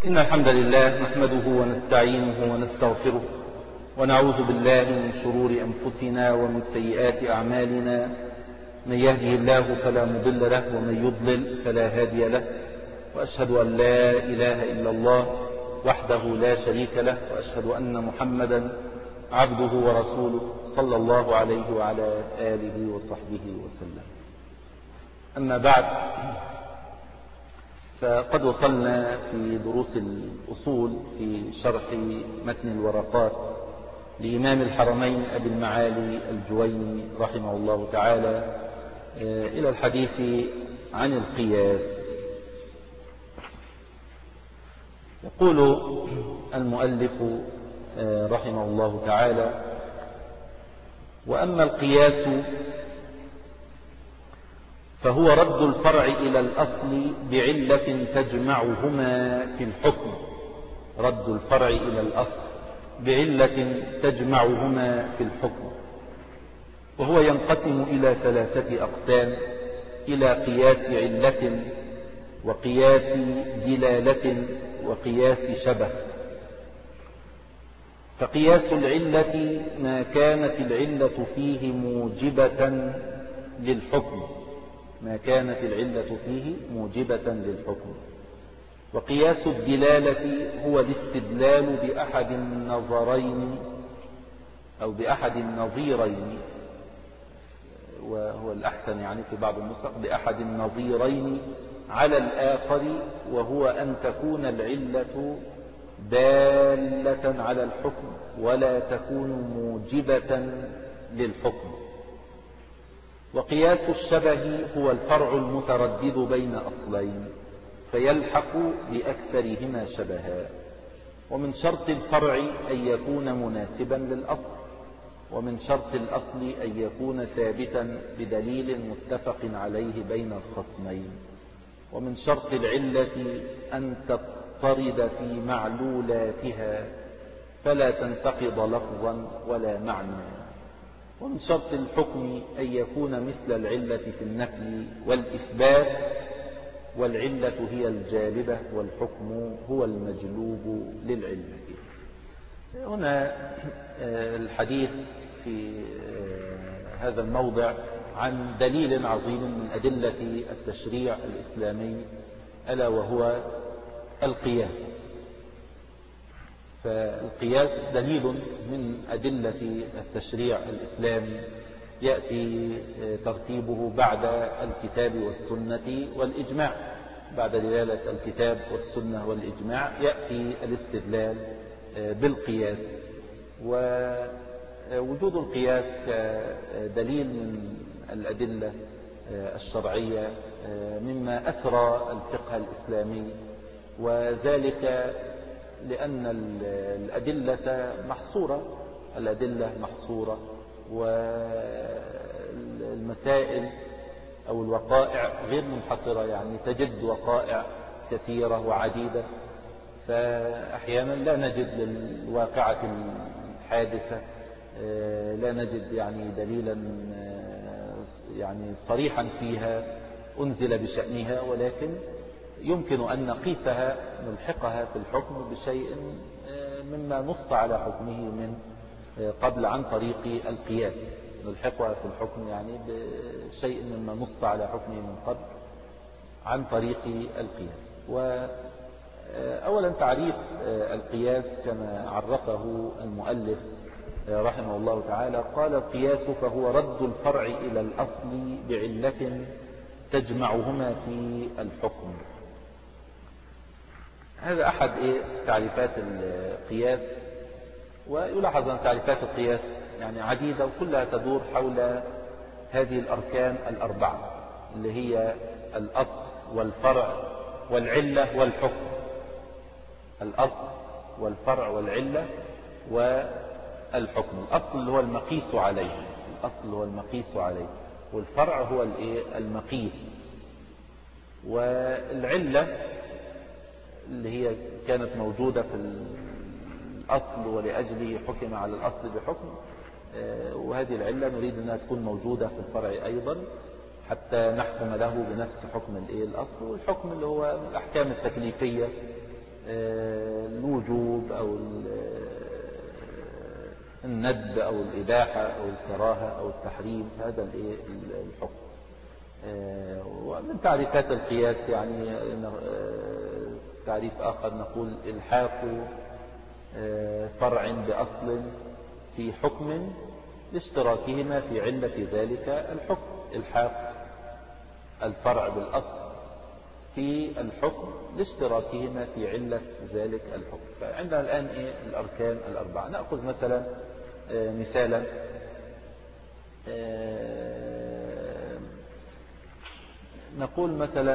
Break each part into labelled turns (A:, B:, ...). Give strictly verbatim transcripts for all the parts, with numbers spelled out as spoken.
A: إن الحمد لله نحمده ونستعينه ونستغفره ونعوذ بالله من شرور أنفسنا ومن سيئات أعمالنا. من يهده الله فلا مضل له ومن يضلل فلا هادي له، وأشهد أن لا إله إلا الله وحده لا شريك له، وأشهد أن محمدا عبده ورسوله صلى الله عليه وعلى آله وصحبه وسلم. أما بعد، فقد وصلنا في دروس الأصول في شرح متن الورقات لإمام الحرمين أبي المعالي الجويني رحمه الله تعالى إلى الحديث عن القياس. يقول المؤلف رحمه الله تعالى: وأما القياس فهو رد الفرع إلى الأصل بعلة تجمعهما في الحكم. رد الفرع إلى الأصل بعلة تجمعهما في الحكم، وهو ينقسم إلى ثلاثة أقسام: إلى قياس علة، وقياس دلالة، وقياس شبه. فقياس العلة ما كانت العلة فيه موجبة للحكم ما كانت العلة فيه موجبة للحكم. وقياس الدلالة هو الاستدلال بأحد النظرين أو بأحد النظيرين، وهو الأحسن يعني في بعض النسخ بأحد النظيرين على الآخر، وهو أن تكون العلة دالة على الحكم ولا تكون موجبة للحكم. وقياس الشبه هو الفرع المتردد بين أصلين فيلحق بأكثرهما شبها. ومن شرط الفرع أن يكون مناسبا للأصل، ومن شرط الأصل أن يكون ثابتا بدليل متفق عليه بين الخصمين. ومن شرط العلة أن تضطرد في معلولاتها فلا تنتقض لفظا ولا معنى. ومن شرط الحكم أن يكون مثل العلة في النفي والإثبات، والعلة هي الجالبة والحكم هو المجلوب للعلة. هنا الحديث في هذا الموضع عن دليل عظيم من أدلة التشريع الإسلامي، ألا وهو القياس. فالقياس دليل من أدلة التشريع الإسلامي يأتي ترتيبه بعد الكتاب والسنة والإجماع. بعد دلالة الكتاب والسنة والإجماع يأتي الاستدلال بالقياس. ووجود القياس كدليل من الأدلة الشرعية مما أثرى الفقه الإسلامي، وذلك لأن الأدلة محصورة الأدلة محصورة والمسائل أو الوقائع غير منحصرة، يعني تجد وقائع كثيرة وعديدة. فأحيانا لا نجد للواقعة الحادثة لا نجد يعني دليلا يعني صريحا فيها أنزل بشأنها، ولكن يمكن أن نقيسها نلحقها في الحكم بشيء مما نص على حكمه من قبل عن طريق القياس. نلحقها في الحكم يعني بشيء مما نص على حكمه من قبل عن طريق القياس. وأولا تعريف القياس كما عرفه المؤلف رحمه الله تعالى، قال: القياس فهو رد الفرع إلى الأصل بعلة تجمعهما في الحكم. هذا أحد إيه تعريفات القياس. ويلاحظ أن تعريفات القياس يعني عديدة وكلها تدور حول هذه الأركان الأربعة اللي هي الأصل والفرع والعلة والحكم. الأصل والفرع والعلة والحكم. الأصل اللي هو المقيس عليه الأصل هو المقيس عليه والفرع هو المقيس. والعلة اللي هي كانت موجودة في الأصل ولأجله حكم على الأصل بحكم، وهذه العلة نريد أنها تكون موجودة في الفرع أيضا حتى نحكم له بنفس حكم الأصل. والحكم اللي هو الأحكام التكليفية الوجوب أو الندب أو الإباحة أو الكراهة أو التحريم، هذا الحكم. ومن تعريفات القياس يعني تعريف آخر نقول الحاق فرع بأصل في حكم لاشتراكهما في علة ذلك الحكم. الحاق الفرع بالأصل في الحكم لاشتراكهما في علة ذلك الحكم. فعندنا الآن إيه الأركان الأربعة. نأخذ مثلا مثالا نقول مثلا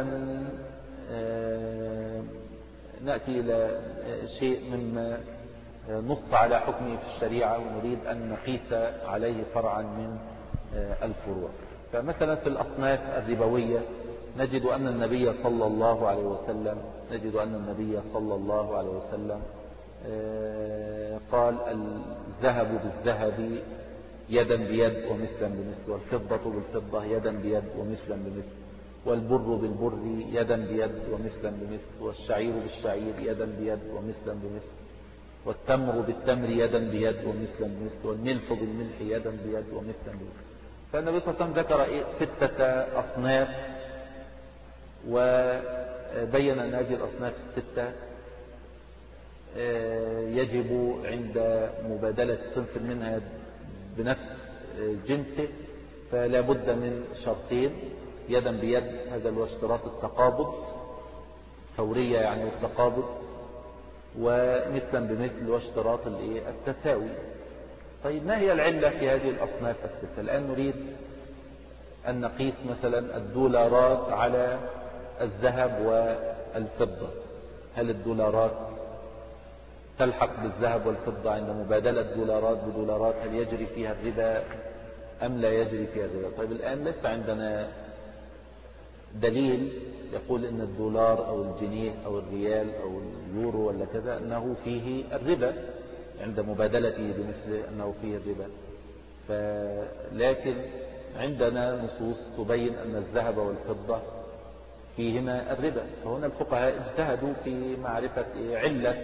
A: نأتي إلى شيء مما نص على حكمه في الشريعة ونريد أن نقيس عليه فرعا من الفروع. فمثلا في الأصناف الربوية نجد أن النبي صلى الله عليه وسلم نجد أن النبي صلى الله عليه وسلم قال الذهب بالذهب يدا بيد ومثلا بمثل، والفضة بالفضة يدا بيد ومثلا بمثل، والبر بالبر يدا بيد ومثلا بمثل، والشعير بالشعير يدا بيد ومثلا بمثل، والتمر بالتمر يدا بيد ومثلا بمثل، والملح بالملح يدا بيد ومثلا بمثل. فالنبي صلى الله عليه وسلم ذكر ستة أصناف وبين أن هذه الأصناف الستة يجب عند مبادلة صنف منها بنفس جنسه فلا بد من شرطين: يدا بيد، هذا هو اشتراط التقابض، فورية يعني التقابض، ومثلا بمثل واشتراط التساوي. طيب ما هي العلة في هذه الأصناف الستة؟ الآن نريد أن نقيس مثلا الدولارات على الذهب والفضة. هل الدولارات تلحق بالذهب والفضة عند مبادلة دولارات بدولارات؟ هل يجري فيها الربا أم لا يجري فيها الربا؟ طيب الآن ليس عندنا دليل يقول إن الدولار أو الجنيه أو الريال أو اليورو ولا كذا أنه فيه الربا عند مبادلته بمثل أنه فيه الربا. لكن عندنا نصوص تبين أن الذهب والفضة فيهما الربا. فهنا الفقهاء اجتهدوا في معرفة علة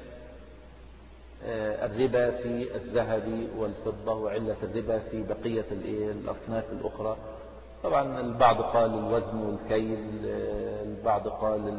A: الربا في الذهب والفضة وعلة الربا في بقية الأصناف الأخرى. طبعا البعض قال الوزن والكيل، البعض قال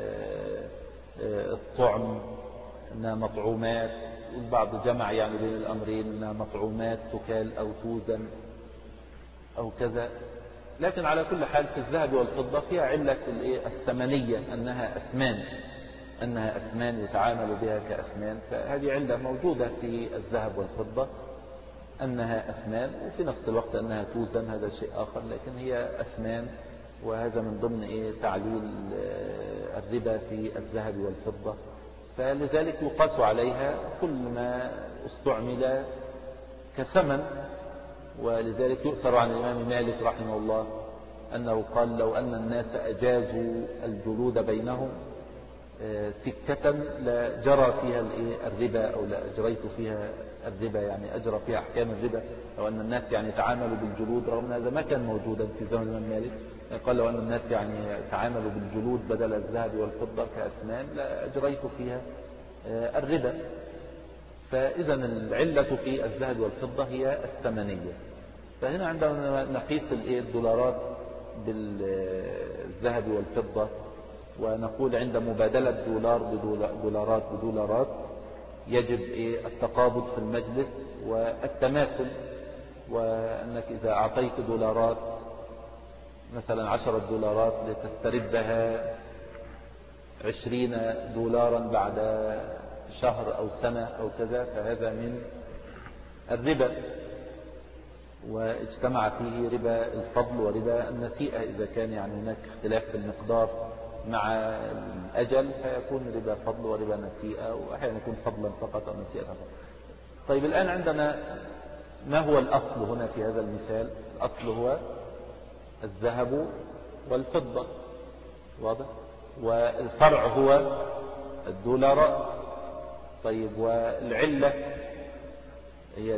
A: الطعم انها مطعومات، والبعض جمع يعني بين الأمرين انها مطعومات تكال أو توزن أو كذا. لكن على كل حال في الذهب والفضة فيها علة الثمنية أنها أثمان أنها أثمان يتعامل بها كأثمان. فهذه علة موجودة في الذهب والفضة أنها أثمان، وفي نفس الوقت أنها توزن، هذا شيء آخر، لكن هي أثمان، وهذا من ضمن إيه تعليل الربا في الذهب والفضة. فلذلك يقاس عليها كل ما استعمل كثمن. ولذلك يؤثر عن الإمام مالك رحمه الله أنه قال لو أن الناس أجازوا الجلود بينهم سكة لجرى فيها الربا أو لأجريت فيها الربا، يعني أجرى فيها أحكام الربا. لو أن الناس يعني تعاملوا بالجلود، رغم هذا ما كان موجودا في زمن الإمام مالك، قال لو أن الناس يعني تعاملوا بالجلود بدل الذهب والفضة كأثمان لأجريت فيها الربا. فإذا العلة في الذهب والفضة هي الثمنية. فهنا عندما نقيس الدولارات بالذهب والفضة ونقول عند مبادلة دولار بدولارات بدولارات يجب التقابض في المجلس والتماثل، وأنك إذا أعطيت دولارات مثلا عشرة دولارات لتستردها عشرين دولارا بعد شهر أو سنة أو كذا، فهذا من الربا، واجتمع فيه ربا الفضل وربا النسيئة. إذا كان يعني هناك اختلاف في المقدار مع الأجل فيكون ربا فضل وربا نسيئة، وأحيانا يكون فضلا فقط أو نسيئة فقط. طيب الآن عندنا ما هو الأصل هنا في هذا المثال؟ الأصل هو الذهب والفضة، واضح؟ والفرع هو الدولارات. طيب والعلة هي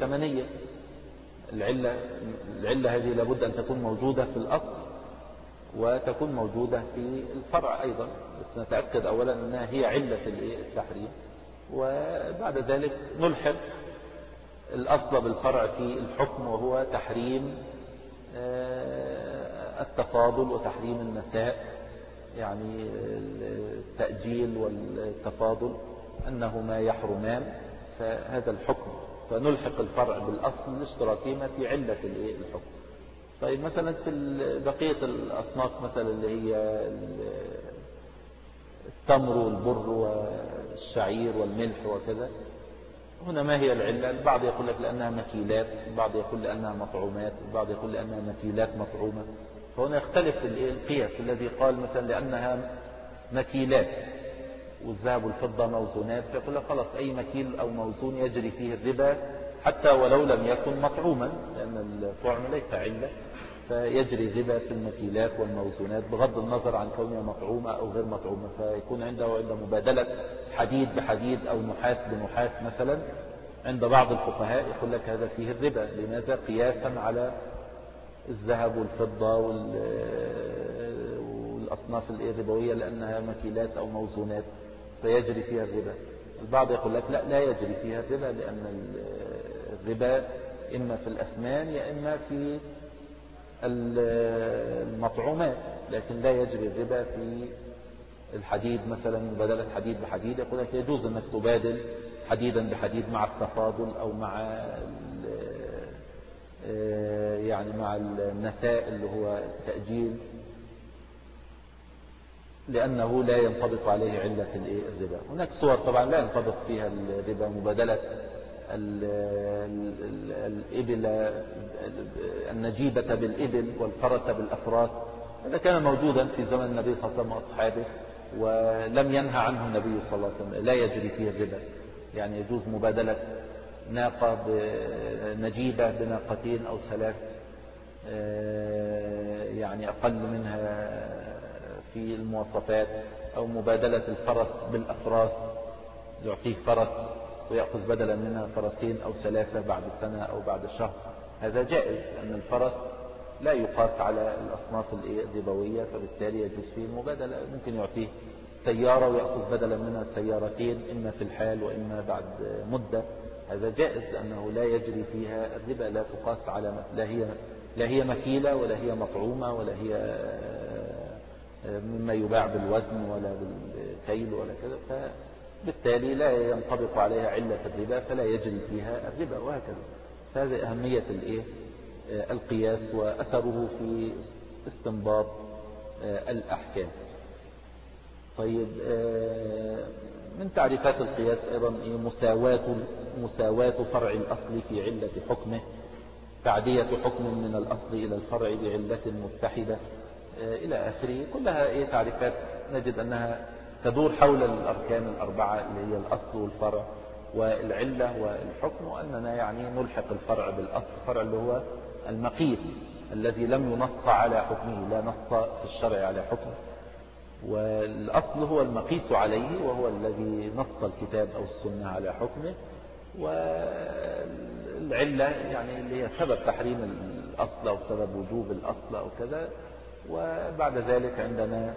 A: الثمنية. العلة, العلة هذه لابد أن تكون موجودة في الأصل، وتكون موجودة في الفرع أيضا، بس نتأكد أولا أنها هي علة التحريم، وبعد ذلك نلحق الأصل بالفرع في الحكم، وهو تحريم التفاضل وتحريم النساء، يعني التأجيل والتفاضل أنهما يحرمان، فهذا الحكم، فنلحق الفرع بالأصل لاشتراكهما في علة الحكم. طيب مثلا في بقية الأصناف مثلا اللي هي التمر والبر والشعير والملح وكذا، هنا ما هي العلة؟ البعض يقول لك لأنها مكيلات، البعض يقول لأنها مطعومات، البعض يقول لأنها مكيلات مطعومة. فهنا يختلف القياس. الذي قال مثلا لأنها مكيلات والذهب والفضة موزونات، فيقول لك خلاص أي مكيل أو موزون يجري فيه الربا حتى ولو لم يكن مطعوما، لأن الطعم ليس علة، فيجري الربا في المكيلات والموزونات بغض النظر عن كونها مطعومة أو غير مطعومة. فيكون عنده عند مبادلة حديد بحديد أو نحاس بنحاس مثلا، عند بعض الفقهاء يقول لك هذا فيه الربا. لماذا؟ قياسا على الذهب والفضة والأصناف الربوية لأنها مكيلات أو موزونات فيجري فيها الربا. البعض يقول لك لا لا يجري فيها الربا، لأن الربا إما في الأثمان يا إما في المطعومات، لكن لا يجري الربا في الحديد مثلا، مبادلة حديد بحديد. يقول لك يجوز أنك تبادل حديدا بحديد مع التفاضل أو مع يعني مع النساء اللي هو التأجيل، لأنه لا ينطبق عليه علة الربا. هناك صور طبعا لا ينطبق فيها الربا، مبادلة الإبل النجيبة بالإبل والفرس بالأفراس، هذا كان موجودا في زمن النبي صلى الله عليه وسلم وأصحابه، ولم ينهى عنه النبي صلى الله عليه وسلم، لا يجري فيه الربا. يعني يجوز مبادلة ناقة نجيبة بناقتين أو ثلاث، يعني أقل منها في المواصفات، أو مبادلة الفرس بالأفراس، يعطيه فرس ويأخذ بدلا منها فرسين أو ثلاثة بعد سنة أو بعد شهر، هذا جائز، لأن الفرس لا يقاس على الأصناف الربوية، فبالتالي يجوز فيه المبادلة. ممكن يعطيه سيارة ويأخذ بدلا منها سيارتين، إما في الحال وإما بعد مدة، هذا جائز لأنه لا يجري فيها الربا، لا تقاس على لا هي لا هي مكيلة ولا هي مطعومة ولا هي مما يباع بالوزن ولا بالكيل ولا كذا، فبالتالي لا ينطبق عليها علة الربا فلا يجري فيها الربا، وهكذا. فهذه أهمية الإيه القياس وأثره في استنباط الأحكام. طيب من تعريفات القياس أيضا مساواة مساواة فرع الأصل في علة حكمه، تعدية حكم من الأصل إلى الفرع بعلة متحدة إلى آخره. كلها إيه تعريفات نجد أنها تدور حول الأركان الأربعة اللي هي الأصل والفرع والعلة والحكم، وأننا يعني نلحق الفرع بالأصل، الفرع اللي هو المقيس الذي لم ينص على حكمه، لا نص في الشرع على حكمه، والأصل هو المقيس عليه وهو الذي نص الكتاب أو السنة على حكمه، والعلة يعني اللي هي سبب تحريم الأصل أو سبب وجوب الأصل أو كذا. وبعد ذلك عندنا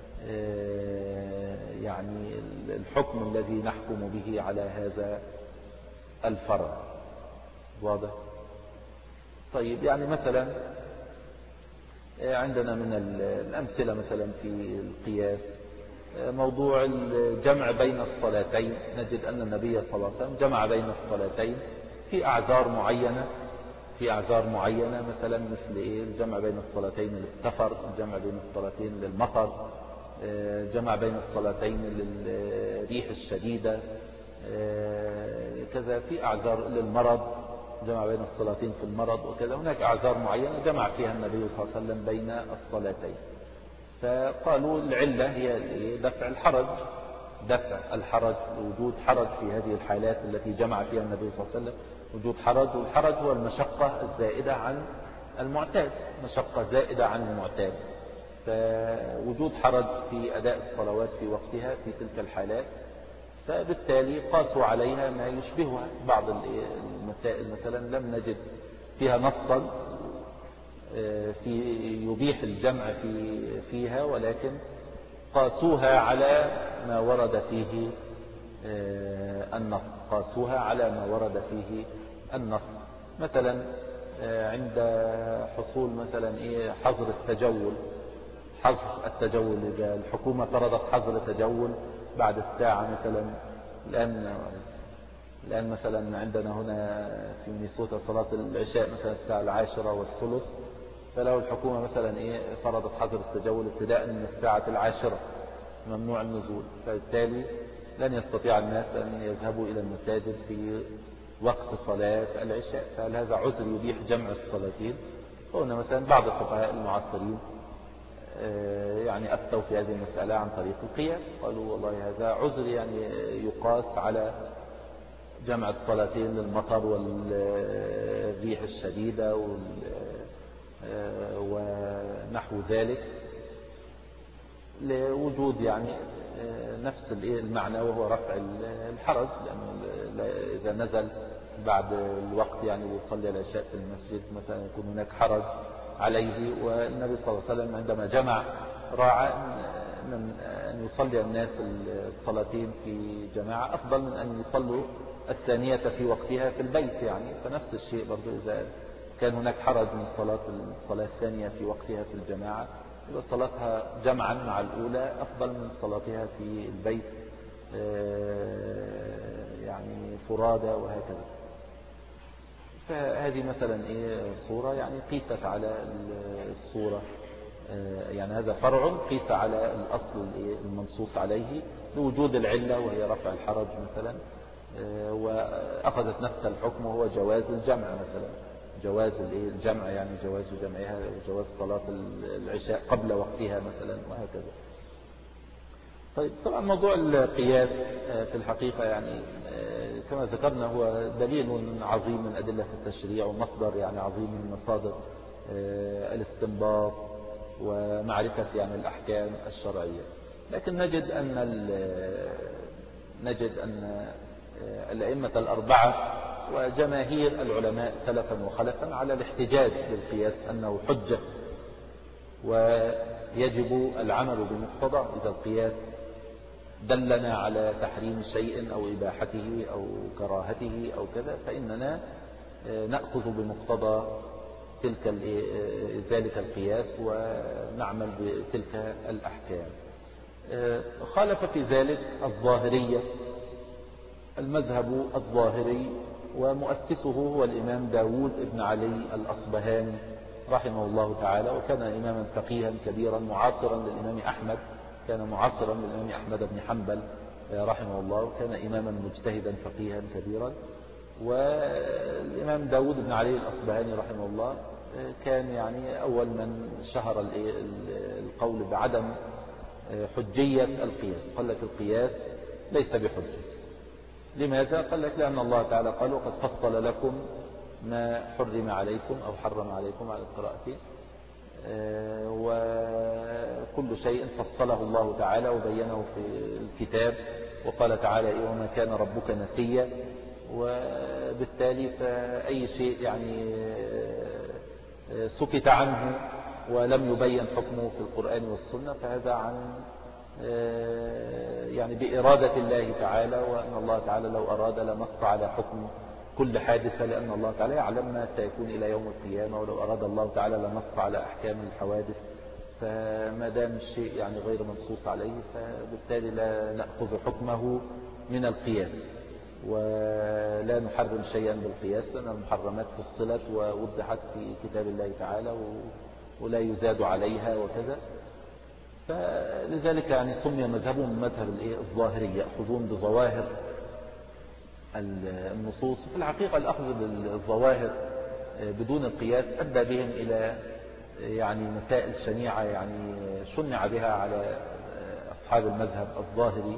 A: يعني الحكم الذي نحكم به على هذا الفرع. واضح؟ طيب يعني مثلا عندنا من الأمثلة مثلا في القياس موضوع الجمع بين الصلاتين، نجد أن النبي صلى الله عليه وسلم جمع بين الصلاتين في أعذار معينة، في أعذار معينة مثلا مثل إيه الجمع بين الصلاتين للسفر، الجمع بين الصلاتين للمطر، الجمع بين الصلاتين للريح الشديدة، كذا في أعذار للمرض، جمع بين الصلاتين في المرض وكذا. هناك أعذار معينة جمع فيها النبي صلى الله عليه وسلم بين الصلاتين، فقالوا العلة هي دفع الحرج، دفع الحرج، وجود حرج في هذه الحالات التي جمع فيها النبي صلى الله عليه وسلم، وجود حرج، والحرج هو المشقة الزائدة عن المعتاد، مشقة زائدة عن المعتاد، فوجود حرج في أداء الصلوات في وقتها في تلك الحالات، فبالتالي قاسوا عليها ما يشبهها. بعض المسائل مثلا لم نجد فيها نصا في يبيح الجمع في فيها، ولكن قاسوها على ما ورد فيه النص قاسوها على ما ورد فيه النص. مثلا عند حصول مثلا إيه حظر التجول، حظر التجول إذا الحكومة فرضت حظر تجول بعد الساعة مثلا، الآن الآن مثلا عندنا هنا في مينيسوتا صلاة العشاء مثلا الساعة العاشرة والثلث، فلو الحكومة مثلا إيه فرضت حظر التجول ابتداء من الساعة العاشرة ممنوع النزول، فبالتالي لن يستطيع الناس أن يذهبوا إلى المساجد في وقت صلاة العشاء، فهل هذا عذر يبيح جمع الصلاتين؟ هنا مثلا بعض الفقهاء المعاصرين يعني أفتوا في هذه المسألة عن طريق القياس، قالوا والله هذا عذر يعني يقاس على جمع الصلاتين للمطر والريح الشديدة ونحو ذلك، لوجود يعني نفس المعنى وهو رفع الحرج، لأنه إذا نزل بعد الوقت يعني يصلي العشاء في المسجد مثلا يكون هناك حرج عليه، والنبي صلى الله عليه وسلم عندما جمع راعى أن يصلي الناس الصلاتين في جماعة أفضل من أن يصلوا الثانية في وقتها في البيت يعني. فنفس الشيء برضو إذا كان هناك حرج من صلاة الصلاة الثانية في وقتها في الجماعة، يبقى صلاتها جمعا مع الأولى أفضل من صلاتها في البيت يعني فرادى وهكذا. فهذه مثلا إيه صورة يعني قيست على الصورة، يعني هذا فرع قيس على الأصل المنصوص عليه لوجود العلة وهي رفع الحرج مثلا، وأخذت نفس الحكم وهو جواز الجمع مثلا، جواز الجمع يعني جواز جمعها وجواز صلاة العشاء قبل وقتها مثلا وهكذا. طيب طبعا موضوع القياس في الحقيقة يعني كما ذكرنا هو دليل عظيم من أدلة التشريع ومصدر يعني عظيم من مصادر الاستنباط ومعرفة يعني الأحكام الشرعية، لكن نجد أن نجد أن الأئمة الأربعة وجماهير العلماء سلفا وخلفا على الاحتجاج بالقياس أنه حجة ويجب العمل بمقتضى. إذا القياس دلنا على تحريم شيء أو إباحته أو كراهته أو كذا فإننا نأخذ بمقتضى تلك ذلك القياس ونعمل بتلك الأحكام. خالف في ذلك الظاهرية، المذهب الظاهري ومؤسسه هو الإمام داود بن علي الأصبهاني رحمه الله تعالى، وكان إماما فقيها كبيرا معاصرا للإمام أحمد، كان معاصرا للإمام أحمد بن حنبل رحمه الله، وكان إماما مجتهدا فقيها كبيرا. والإمام داود بن علي الأصبهاني رحمه الله كان يعني أول من شهر القول بعدم حجية القياس، قال لك القياس ليس بحجة. لماذا؟ قال لك لأن الله تعالى قال وقد فصل لكم ما حرم عليكم أو حرم عليكم على القراءة، وكل شيء فصله الله تعالى وبينه في الكتاب، وقال تعالى وما كان ربك نسيا، وبالتالي فأي شيء يعني سكت عنه ولم يبين حكمه في القرآن والسنة فهذا عن يعني بإرادة الله تعالى، وأن الله تعالى لو أراد لنص على حكم كل حادثة، لأن الله تعالى يعلم ما سيكون إلى يوم القيامة، ولو أراد الله تعالى لنص على أحكام الحوادث، فما دام الشيء يعني غير منصوص عليه فبالتالي لا نأخذ حكمه من القياس ولا نحرم شيئا بالقياس، لأن المحرمات فصلت ووضحت في كتاب الله تعالى ولا يزاد عليها وكذا. فلذلك يعني سمي مذهبهم مذهب الظاهري، يأخذون بظواهر النصوص. في الحقيقة الأخذ بالظواهر بدون القياس أدى بهم إلى يعني مسائل شنيعة يعني شنع بها على أصحاب المذهب الظاهري.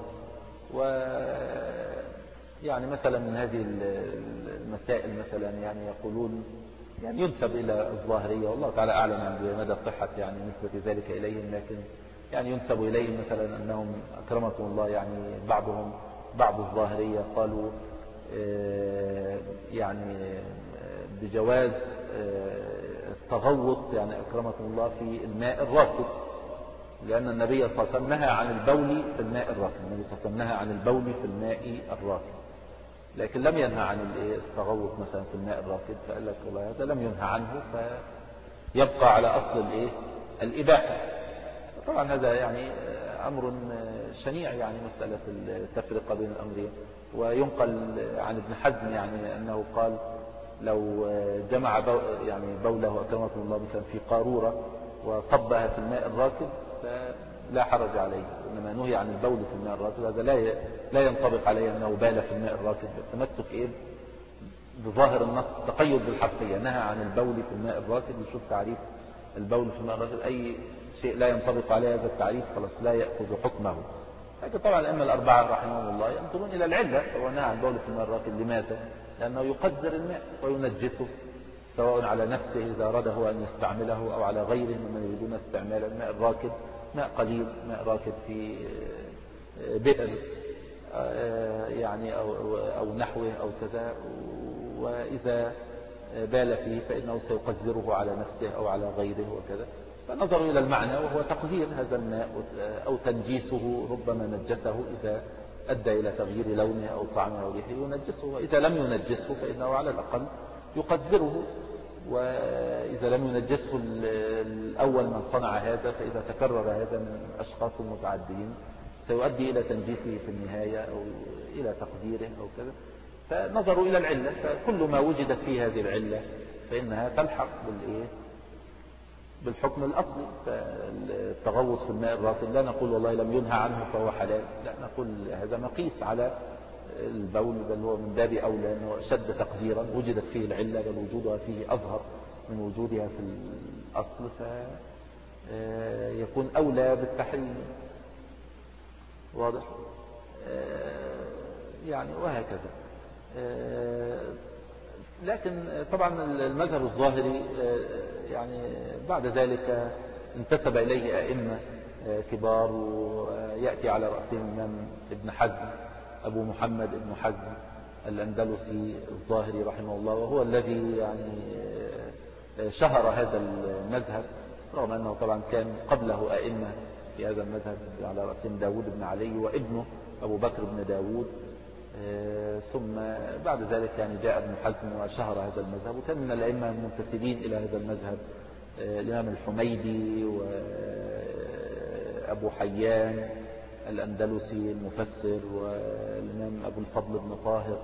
A: ويعني مثلا من هذه المسائل مثلا يعني يقولون يعني ينسب إلى الظاهرية، والله تعالى أعلم بمدى صحة يعني نسبة ذلك إليهم، لكن يعني ينسب إليهم مثلا أنهم أكرمكم الله يعني بعضهم بعض الظاهرية قالوا يعني بجواز التغوط يعني أكرمكم الله في الماء الراكد، لأن النبي صلى الله عليه وسلم نهى عن البول في الماء الراكد، النبي صلى الله عليه وسلم نهى عن البول في الماء الراكد، لكن لم ينهى عن التغوط مثلا في الماء الراكد، فقال لك والله هذا لم ينهى عنه فيبقى على أصل الإيه الإباحة. طبعا هذا يعني أمر شنيع، يعني مسألة التفرقة بين الأمرين. وينقل عن ابن حزم يعني أنه قال لو جمع بو يعني بوله أكرمكم الله مثلا في قارورة وصبها في الماء الراكد فلا حرج عليه، إنما نهي عن البول في الماء الراكد، هذا لا لا ينطبق عليه أنه بال في الماء الراكد، التمسك إيه بظاهر النص، تقيد بالحرفية، نهى عن البول في الماء الراكد. يشوف تعريف البول في الماء الراكد، أي شيء لا ينطبق عليه هذا التعريف خلاص لا يأخذ حكمه. لكن طبعا الأئمة الأربعة رحمهم الله ينظرون إلى العلة، هو نهى عن البول في الماء الراكد لماذا؟ لأنه يقذر الماء وينجسه، سواء على نفسه إذا أراده أن يستعمله أو على غيره ممن يريدون استعمال الماء الراكد، ماء قليل، ماء راكد في بئر يعني أو, أو نحوه أو كذا، وإذا بال فيه فإنه سيقذره على نفسه أو على غيره وكذا. فنظروا إلى المعنى وهو تقذير هذا الماء أو تنجيسه، ربما نجسه إذا أدى إلى تغيير لونه أو طعمه أو ريحه ينجسه، وإذا لم ينجسه فإنه على الأقل يقذره. وإذا لم ينجسه الأول من صنع هذا، فإذا تكرر هذا من أشخاص متعددين سيؤدي إلى تنجيسه في النهاية أو إلى تقديره أو كذا. فنظروا إلى العلة، فكل ما وجدت فيه هذه العلة فإنها تلحق بالإيه بالحكم الأصلي. فالتغوط في الماء الراكد لا نقول والله لم ينهى عنه فهو حلال، لا نقول هذا مقيس على البول، بل هو من باب أولى أنه أشد تقديرا، وجدت فيه العلة بل وجودها فيه أظهر من وجودها في الأصل، فيكون أولى بالتحريم. واضح؟ يعني وهكذا. لكن طبعا المذهب الظاهري يعني بعد ذلك انتسب إليه أئمة كبار، ويأتي على رأسهم الإمام ابن حزم، أبو محمد ابن حزم الأندلسي الظاهري رحمه الله، وهو الذي يعني شهر هذا المذهب، رغم أنه طبعا كان قبله أئمة في هذا المذهب على رأسهم داود بن علي وابنه أبو بكر بن داود، ثم بعد ذلك يعني جاء ابن حزم وشهر هذا المذهب. وكان من الأئمة المنتسبين إلى هذا المذهب الإمام الحميدي وأبو حيان الأندلسي المفسر، والإمام أبو الفضل بن طاهر،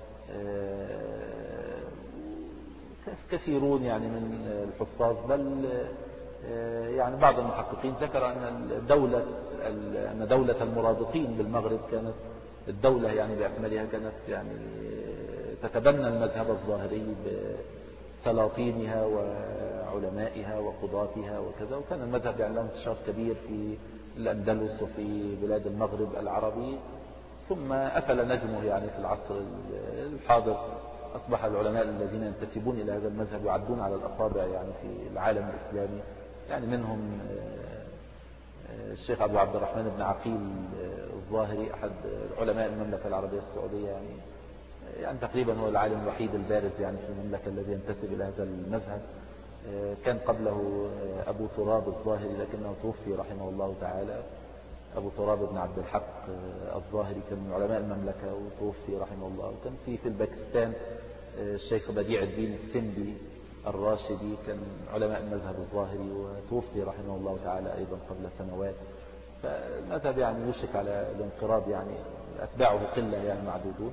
A: كثيرون يعني من الحفاظ، بل يعني بعض المحققين ذكر أن دولة أن دولة المرابطين بالمغرب كانت الدولة يعني بأكملها كانت يعني تتبنى المذهب الظاهري بسلاطينها وعلمائها وقضاتها وكذا، وكان المذهب يعني له انتشار كبير في الأندلس وفي بلاد المغرب العربي، ثم أفل نجمه يعني في العصر الحاضر. أصبح العلماء الذين ينتسبون إلى هذا المذهب يعدون على الأصابع يعني في العالم الإسلامي، يعني منهم الشيخ أبو عبد الرحمن بن عقيل الظاهري أحد علماء المملكة العربية السعودية، يعني يعني تقريبا هو العالم الوحيد البارز يعني في المملكة الذي ينتسب إلى هذا المذهب. كان قبله أبو تراب الظاهري لكنه توفي رحمه الله تعالى، أبو تراب بن عبد الحق الظاهري كان من علماء المملكة وتوفي رحمه الله. وكان في في الباكستان الشيخ بديع الدين السندي الراشدي كان علماء المذهب الظاهري وتوفي رحمه الله تعالى أيضا قبل سنوات. فالمذهب يعني يشك على الانقراض، يعني أتباعه قلة يعني معدودون،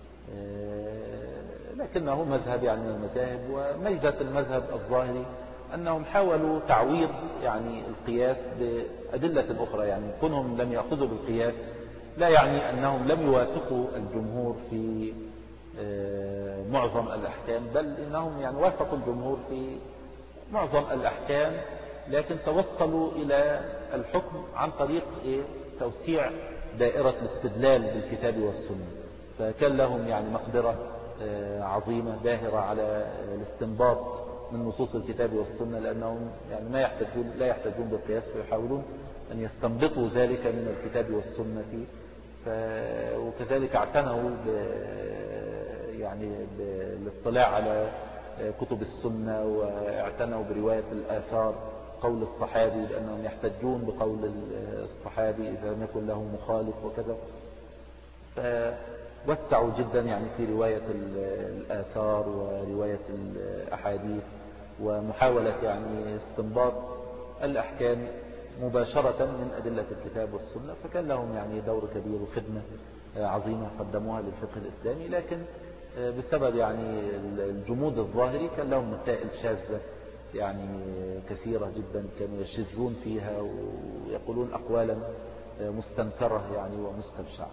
A: لكنه مذهب يعني من المذاهب. وميزة المذهب الظاهري أنهم حاولوا تعويض يعني القياس بأدلة أخرى، يعني كونهم لم يأخذوا بالقياس لا يعني أنهم لم يوافقوا الجمهور في معظم الأحكام، بل إنهم يعني وافقوا الجمهور في معظم الأحكام، لكن توصلوا إلى الحكم عن طريق إيه؟ توسيع دائرة الاستدلال بالكتاب والسنة. فكان لهم يعني مقدرة عظيمة باهرة على الاستنباط من نصوص الكتاب والسنة، لأنهم يعني ما يحتاجون لا يحتاجون بالقياس، فيحاولون أن يستنبطوا ذلك من الكتاب والسنة. ف... وكذلك اعتنوا ب... يعني بالاطلاع على كتب السنة واعتنوا برواية الآثار قول الصحابي، لأنهم يحتجون بقول الصحابي إذا لم يكن له مخالف وكذا. فوسعوا جدا يعني في رواية الآثار ورواية الأحاديث ومحاولة يعني استنباط الأحكام مباشرة من أدلة الكتاب والسنة. فكان لهم يعني دور كبير وخدمة عظيمة قدموها للفقه الإسلامي، لكن بسبب يعني الجمود الظاهري كان لهم مسائل شاذة يعني كثيرة جدا كانوا يشذون فيها ويقولون أقوالا مستنكرة يعني ومستبشعة.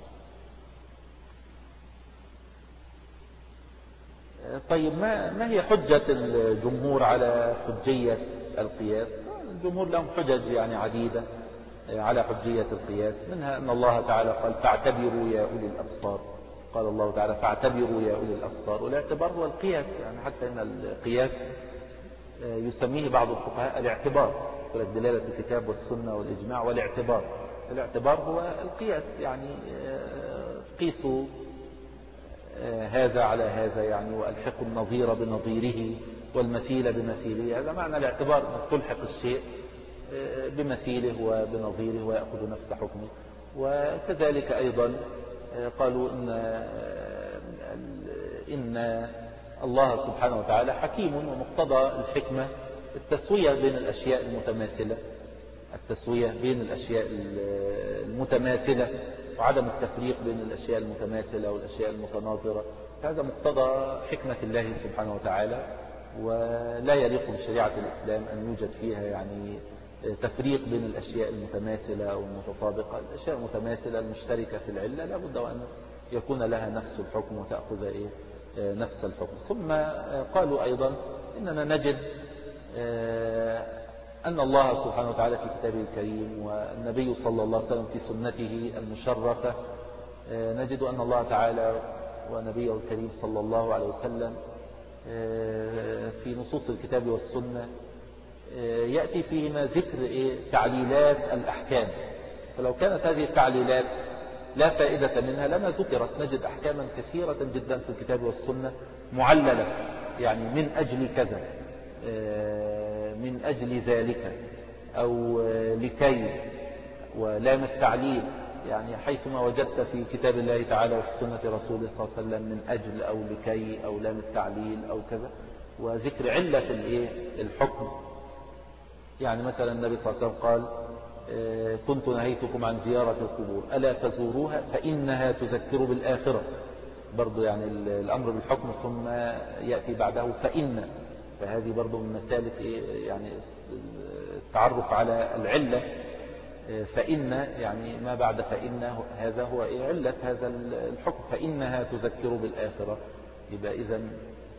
A: طيب ما ما هي حجة الجمهور على حجية القياس؟ الجمهور لهم حجج يعني عديدة على حجية القياس، منها أن الله تعالى قال فاعتبروا يا أولي الأبصار. قال الله تعالى فاعتبروا يا أولي الأبصار، والاعتبار هو القياس، يعني حتى أن القياس يسميه بعض الفقهاء الاعتبار، يقول لك دلالة الكتاب والسنة والإجماع والاعتبار. الاعتبار هو القياس، يعني قيسوا هذا على هذا يعني وألحقوا النظير بنظيره والمثيل بمثيله. هذا معنى الاعتبار، أن تلحق الشيء بمثيله وبنظيره ويأخذ نفس حكمه. وكذلك أيضا قالوا إن, إن الله سبحانه وتعالى حكيم، ومقتضى الحكمة التسوية بين الأشياء المتماثلة، التسوية بين الأشياء المتماثلة وعدم التفريق بين الأشياء المتماثلة والأشياء المتناظرة. هذا مقتضى حكمة الله سبحانه وتعالى، ولا يليق بشريعة الإسلام أن يوجد فيها يعني تفريق بين الأشياء المتماثلة أو المتطابقة. الأشياء المتماثلة المشتركة في العلة لا بد وأن يكون لها نفس الحكم وتأخذ إيه نفس الحكم. ثم قالوا أيضا إننا نجد أن الله سبحانه وتعالى في كتابه الكريم والنبي صلى الله عليه وسلم في سنته المشرفة، نجد أن الله تعالى ونبيه الكريم صلى الله عليه وسلم في نصوص الكتاب والسنة يأتي فيهما ذكر تعليلات الأحكام. فلو كانت هذه التعليلات لا فائدة منها لما ذكرت. نجد أحكاما كثيرة جدا في الكتاب والسنة معللة، يعني من أجل كذا، من أجل ذلك، أو لكي، ولام التعليل، يعني حيثما وجدت في كتاب الله تعالى وفي سنة رسوله صلى الله عليه وسلم من أجل أو لكي أو لام التعليل أو كذا، وذكر علة الحكم. يعني مثلا النبي صلى الله عليه وسلم قال كنت نهيتكم عن زيارة القبور ألا فزوروها فإنها تذكر بالآخرة. برضو يعني الأمر بالحكم ثم يأتي بعده فإن، فهذه برضو من مسالك يعني التعرف على العلة. فإن يعني ما بعد فإن هذا هو علة هذا الحكم، فإنها تذكر بالآخرة. يبقى إذن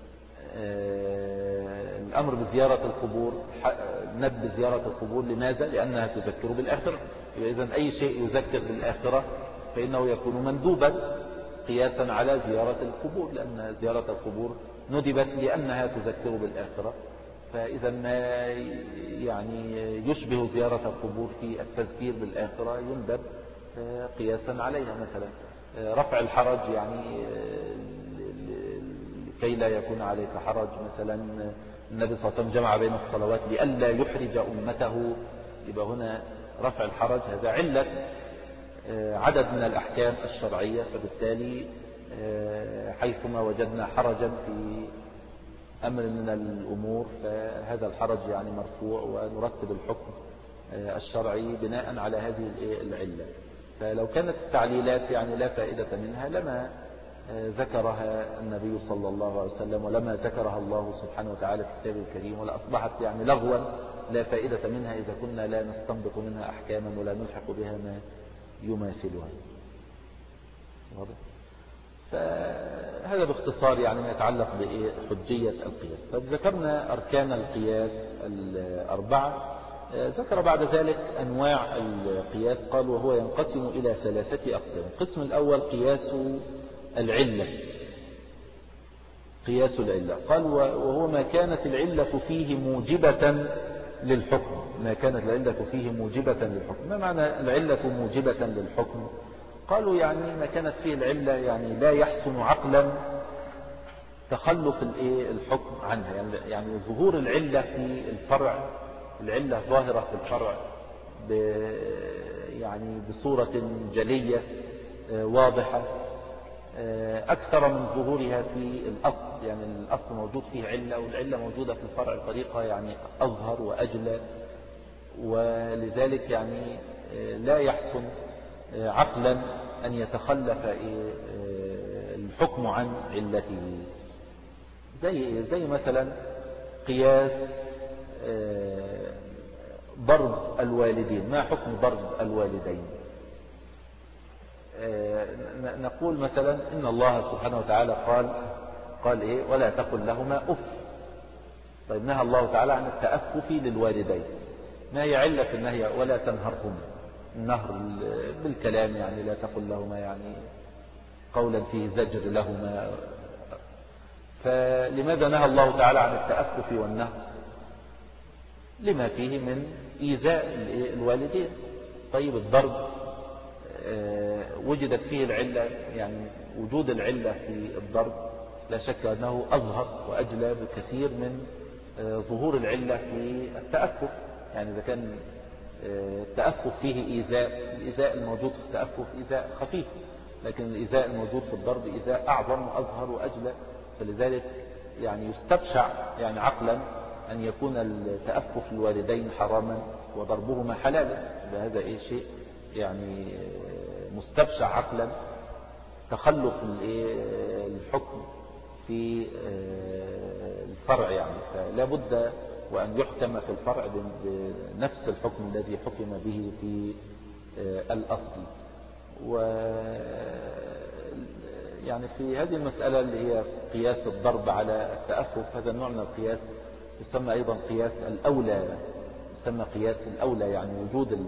A: الأمر بزيارة القبور ند بزيارة القبور، لماذا؟ لأنها تذكر بالآخرة. يبقى إذن أي شيء يذكر بالآخرة فإنه يكون مندوبا قياسا على زيارة القبور، لأن زيارة القبور ندبت لأنها تذكر بالآخرة. فإذا ما يعني يشبه زيارة القبور في التذكير بالآخرة يندب قياسا عليها. مثلا رفع الحرج، يعني كي لا يكون عليك حرج. مثلا النبي صلى الله عليه وسلم جمع بين الصلوات لئلا يحرج أمته، يبقى هنا رفع الحرج هذا علة عدد من الأحكام الشرعية. فبالتالي حيثما وجدنا حرجا في أمر من الأمور فهذا الحرج يعني مرفوع، ونرتب الحكم الشرعي بناء على هذه العلة. فلو كانت التعليلات يعني لا فائدة منها لما ذكرها النبي صلى الله عليه وسلم ولما ذكرها الله سبحانه وتعالى في كتابه الكريم، ولا أصبحت يعني لغوا لا فائدة منها إذا كنا لا نستنبط منها أحكاما ولا نلحق بها ما يماثلها. واضح؟ فهذا باختصار يعني ما يتعلق بحجية القياس. فذكرنا أركان القياس الأربعة. ذكر بعد ذلك أنواع القياس، قال وهو ينقسم إلى ثلاثة أقسام. القسم الأول قياس العلة، قياس العلة قال وهو ما كانت العلة فيه موجبة للحكم. ما كانت العلة فيه موجبة للحكم. ما معنى العلة موجبة للحكم؟ قالوا يعني ما كانت فيه العلة يعني لا يحسن عقلا تخلف الايه الحكم عنها، يعني يعني ظهور العلة في الفرع، العلة ظاهرة في الفرع ب يعني بصورة جلية واضحة أكثر من ظهورها في الأصل. يعني الأصل موجود فيه علة والعلة موجودة في الفرع بطريقة يعني أظهر وأجلى، ولذلك يعني لا يحسن عقلا أن يتخلف الحكم عن علته. زي زي مثلا قياس ضرب الوالدين. ما حكم ضرب الوالدين؟ نقول مثلا إن الله سبحانه وتعالى قال قال إيه؟ ولا تقل لهما أف. طيب نهى الله تعالى عن التأفف للوالدين، ما هي علة النهي ولا تنهرهما؟ النهر بالكلام، يعني لا تقل لهما يعني قولا فيه زجر لهما. فلماذا نهى الله تعالى عن التأفف والنهر؟ لما فيه من إيذاء الوالدين. طيب الضرب وجدت فيه العلة، يعني وجود العلة في الضرب لا شك أنه أظهر وأجلى بكثير من ظهور العلة في التأفف. يعني إذا كان التأفف فيه إيذاء، الإيذاء الموجود في التأفف إيذاء خفيف، لكن الإيذاء الموجود في الضرب إيذاء أعظم وأظهر وأجلى. فلذلك يعني يستبشع يعني عقلا أن يكون التأفف الوالدين حراما وضربهما حلالا. هذا إيه شيء يعني مستبشع عقلا، تخلف الحكم في الفرع. يعني فلا بد وأن يحكم في الفرع بنفس الحكم الذي حكم به في الأصل. و يعني في هذه المسألة اللي هي قياس الضرب على التأفف، هذا النوع من القياس يسمى أيضا قياس الأولى، يسمى قياس الأولى. يعني وجود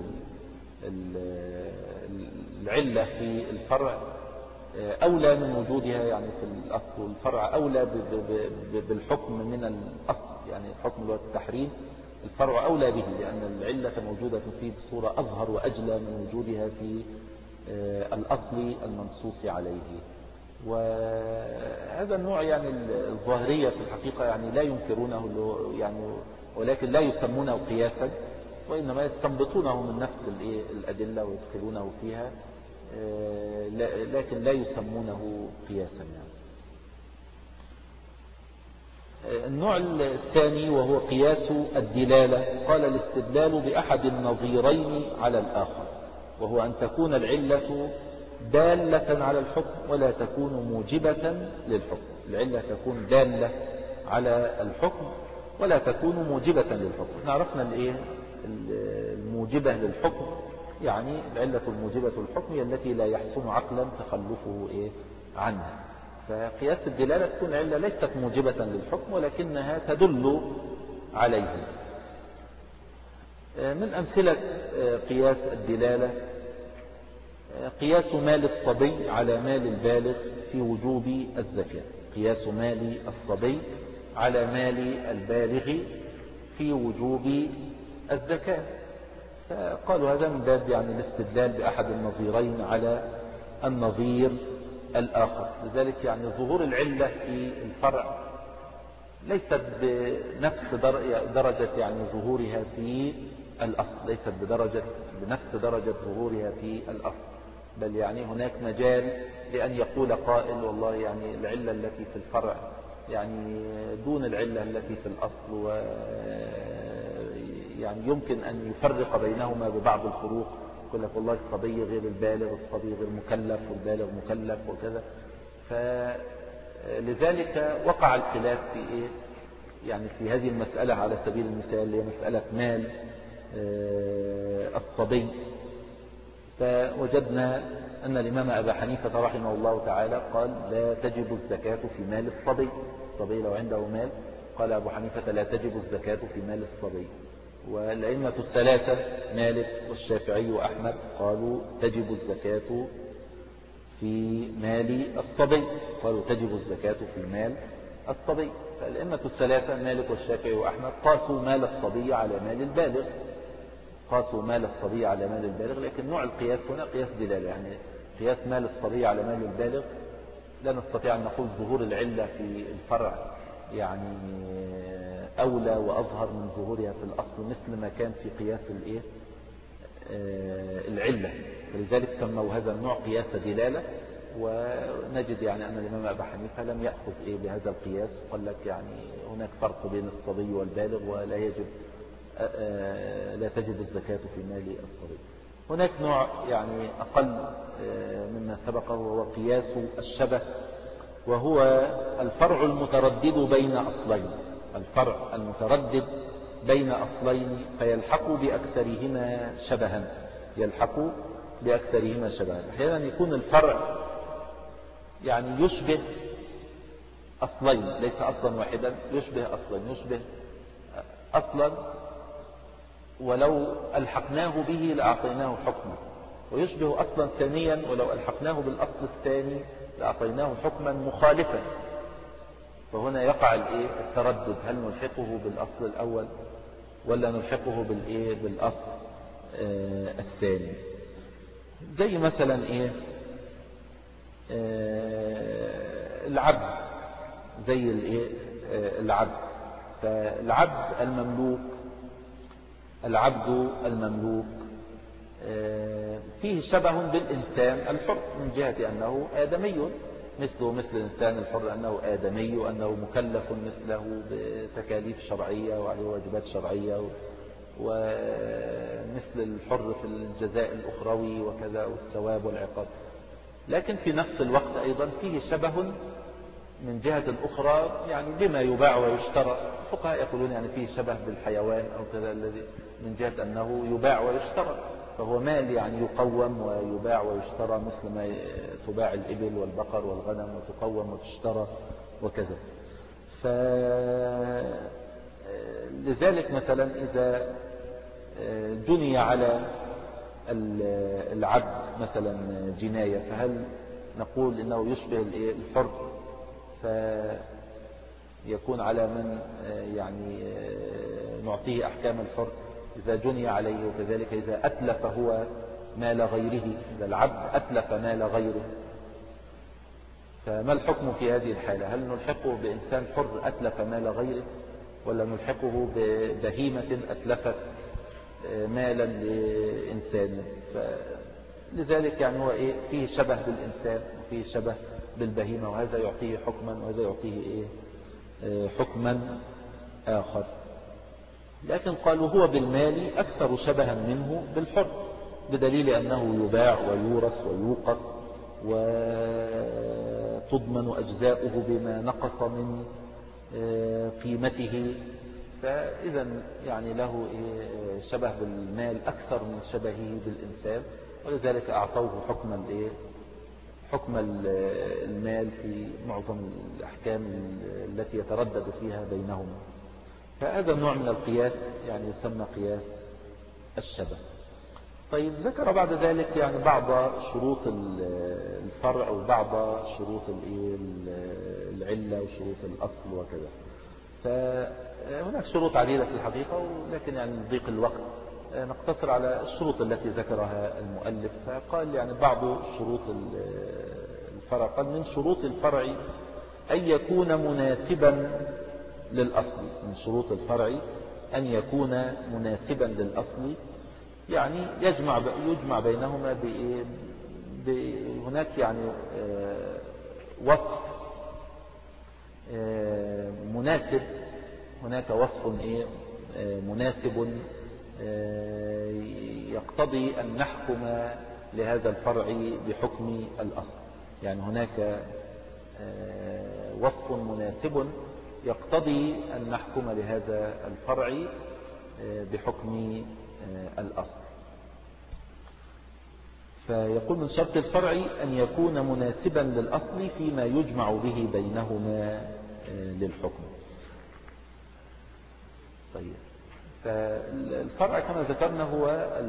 A: العلة في الفرع أولى من وجودها يعني في الأصل، والفرع أولى بالحكم من الأصل. يعني الحكم اللي هو التحريم الفرع أولى به، لأن العلة موجودة فيه بصورة أظهر وأجلى من وجودها في الأصل المنصوص عليه. وهذا النوع يعني الظاهرية في الحقيقة يعني لا ينكرونه يعني، ولكن لا يسمونه قياسا، وإنما يستنبطونه من نفس الأدلة ويدخلونه فيها، لكن لا يسمونه قياسا. يعني النوع الثاني وهو قياس الدلالة. قال الاستدلال بأحد النظيرين على الآخر، وهو أن تكون العلة دالة على الحكم ولا تكون موجبة للحكم. العلة تكون دالة على الحكم ولا تكون موجبة للحكم. احنا عرفنا الايه الموجبة للحكم، يعني العلة الموجبة للحكم هي التي لا يحسن عقلا تخلفه ايه عنها. فقياس الدلالة تكون علة ليست موجبة للحكم ولكنها تدل عليه. من أمثلة قياس الدلالة قياس مال الصبي على مال البالغ في وجوب الزكاة. قياس مال الصبي على مال البالغ في وجوب الزكاة. فقالوا هذا من باب يعني الاستدلال بأحد النظيرين على النظير الآخر. لذلك يعني ظهور العلة في الفرع ليست بنفس درجة يعني ظهورها في الأصل، ليست بدرجة بنفس درجة ظهورها في الأصل، بل يعني هناك مجال لأن يقول قائل والله يعني العلة التي في الفرع يعني دون العلة التي في الأصل، و يعني يمكن أن يفرق بينهما ببعض الفروق. يقول لك والله الصبي غير البالغ، الصبي غير مكلف والبالغ مكلف وكذا. فلذلك وقع الخلاف في إيه؟ يعني في هذه المسألة على سبيل المثال هي مسألة مال الصبي. فوجدنا أن الإمام أبا حنيفة رحمه الله تعالى قال لا تجب الزكاة في مال الصبي. الصبي لو عنده مال، قال أبو حنيفة لا تجب الزكاة في مال الصبي. والأئمة الثلاثة مالك والشافعي وأحمد قالوا تجب الزكاة في مال الصبي، قالوا تجب الزكاة في مال الصبي. فالأئمة الثلاثة مالك والشافعي وأحمد قاسوا مال الصبي على مال البالغ، قاسوا مال الصبي على مال البالغ. لكن نوع القياس هنا قياس دلالة، يعني قياس مال الصبي على مال البالغ لا نستطيع أن نقول ظهور العلة في الفرع يعني أولى وأظهر من ظهورها في الأصل مثل ما كان في قياس الإيه العلة. فلذلك سموا هذا النوع قياس دلالة. ونجد يعني أن الإمام أبا حنيفة لم يأخذ إيه بهذا القياس، وقال لك يعني هناك فرق بين الصبي والبالغ ولا يجب لا تجب الزكاة في مال الصبي. هناك نوع يعني أقل مما سبقه وهو قياس الشبه، وهو الفرع المتردد بين أصلين. الفرع المتردد بين أصلين فيلحق بأكثرهما شبها يلحق بأكثرهما شبها. أحيانا يكون الفرع يعني يشبه أصلين ليس أصلا واحدا، يشبه أصلا يشبه أصلا ولو ألحقناه به لأعطيناه حكما، ويشبه أصلا ثانيا ولو ألحقناه بالأصل الثاني لأعطيناه حكما مخالفا. فهنا يقع التردد، هل نلحقه بالأصل الأول ولا نلحقه بالإيه بالأصل آه الثاني. زي مثلا إيه آه العبد، زي الإيه آه العبد. فالعبد المملوك العبد المملوك آه فيه شبه بالإنسان الحر من جهة أنه آدمي مثله مثل الإنسان الحر، أنه آدمي وأنه مكلف مثله بتكاليف شرعية وعليه واجبات شرعية، ومثل الحر في الجزاء الأخروي وكذا والثواب والعقاب. لكن في نفس الوقت أيضا فيه شبه من جهة أخرى يعني بما يباع ويشترى. الفقهاء يقولون يعني فيه شبه بالحيوان أو كذا الذي من جهة أنه يباع ويشترى، فهو مال يعني يقوم ويباع ويشترى مثل ما تباع الإبل والبقر والغنم وتقوم وتشترى وكذا. فلذلك مثلا إذا جني على العبد مثلا جناية، فهل نقول إنه يشبه الحر فيكون على من يعني نعطيه أحكام الحر إذا جني عليه؟ وكذلك إذا أتلف هو مال غيره، إذا العبد أتلف مال غيره، فما الحكم في هذه الحالة؟ هل نلحقه بإنسان حر أتلف مال غيره ولا نلحقه ببهيمة أتلفت مالا لإنسان؟ فلذلك يعني هو إيه فيه شبه بالإنسان وفيه شبه بالبهيمة، وهذا يعطيه حكما وهذا يعطيه إيه حكما آخر. لكن قالوا هو بالمال أكثر شبها منه بالحر، بدليل أنه يباع ويورث ويوقف وتضمن أجزاؤه بما نقص من قيمته. فإذا يعني له شبه بالمال أكثر من شبهه بالإنسان، ولذلك أعطوه حكم الإيه حكم المال في معظم الأحكام التي يتردد فيها بينهما. فهذا النوع من القياس يعني يسمى قياس الشبه. طيب ذكر بعد ذلك يعني بعض شروط الفرع وبعض شروط العلة وشروط الأصل وكذا. فهناك شروط عديدة في الحقيقة، ولكن يعني ضيق الوقت نقتصر على الشروط التي ذكرها المؤلف. فقال يعني بعض شروط الفرع، قال من شروط الفرع أن يكون مناسبا للأصل. من شروط الفرع أن يكون مناسبا للأصل، يعني يجمع يجمع بينهما هناك يعني وصف مناسب، هناك وصف إيه مناسب يقتضي أن نحكم لهذا الفرع بحكم الأصل. يعني هناك وصف مناسب يقتضي أن نحكم لهذا الفرع بحكم الأصل. فيقول من شرط الفرع أن يكون مناسبا للأصل فيما يجمع به بينهما للحكم. طيب، فالفرع كما ذكرنا هو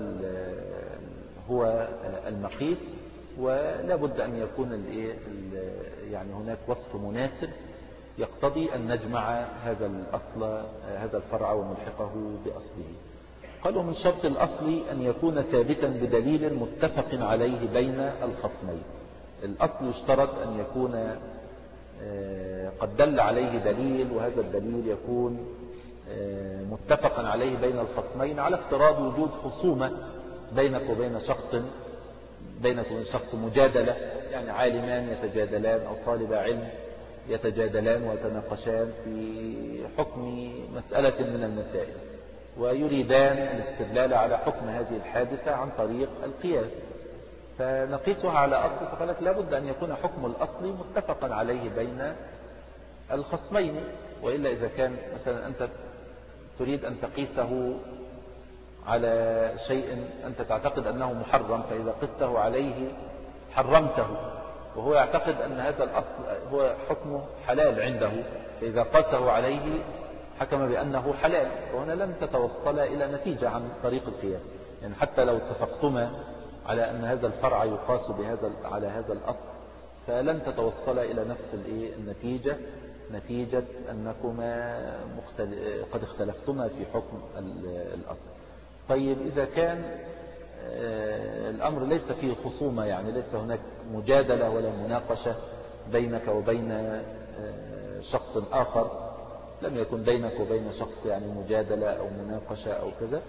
A: هو المقيس، ولا بد أن يكون يعني هناك وصف مناسب يقتضي أن نجمع هذا الأصل هذا الفرع ونلحقه بأصله. قالوا من شرط الأصل أن يكون ثابتا بدليل متفق عليه بين الخصمين. الأصل يشترط أن يكون قد دل عليه دليل، وهذا الدليل يكون متفقا عليه بين الخصمين، على افتراض وجود خصومة بينك وبين شخص بينك وبين شخص مجادلة، يعني عالمان يتجادلان أو طالب علم يتجادلان ويتناقشان في حكم مسألة من المسائل، ويريدان الاستدلال على حكم هذه الحادثة عن طريق القياس، فنقيسها على أصل، فقال لك لابد أن يكون حكم الأصل متفقا عليه بين الخصمين، وإلا إذا كان مثلا أنت تريد أن تقيسه على شيء أنت تعتقد أنه محرم، فإذا قسته عليه حرمته، وهو يعتقد أن هذا الأصل هو حكمه حلال عنده، فإذا قاسه عليه حكم بأنه حلال، وهنا لن تتوصل إلى نتيجة عن طريق القياس. يعني حتى لو اتفقتما على أن هذا الفرع يقاس بهذا على هذا الأصل، فلن تتوصل إلى نفس النتيجة، نتيجة أنكما مختل... قد اختلفتما في حكم الأصل. طيب إذا كان الأمر ليس فيه خصومة، يعني ليس هناك مجادلة ولا مناقشة بينك وبين شخص آخر، لم يكن بينك وبين شخص يعني مجادلة أو مناقشة أو كذا،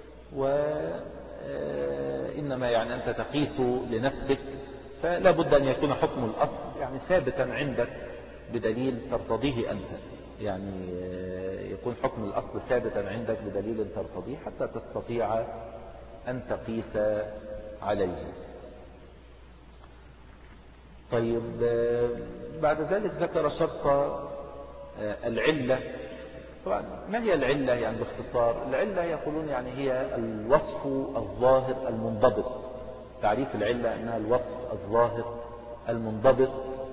A: وإنما يعني أنت تقيس لنفسك، فلا بد أن يكون حكم الأصل يعني ثابتا عندك بدليل ترتضيه أنت، يعني يكون حكم الأصل ثابتا عندك بدليل ترتضيه حتى تستطيع أن تقيس عليه. طيب بعد ذلك ذكر شرط العلة. طبعا ما هي العلة؟ يعني باختصار العلة يقولون يعني هي الوصف الظاهر المنضبط. تعريف العلة أنها الوصف الظاهر المنضبط،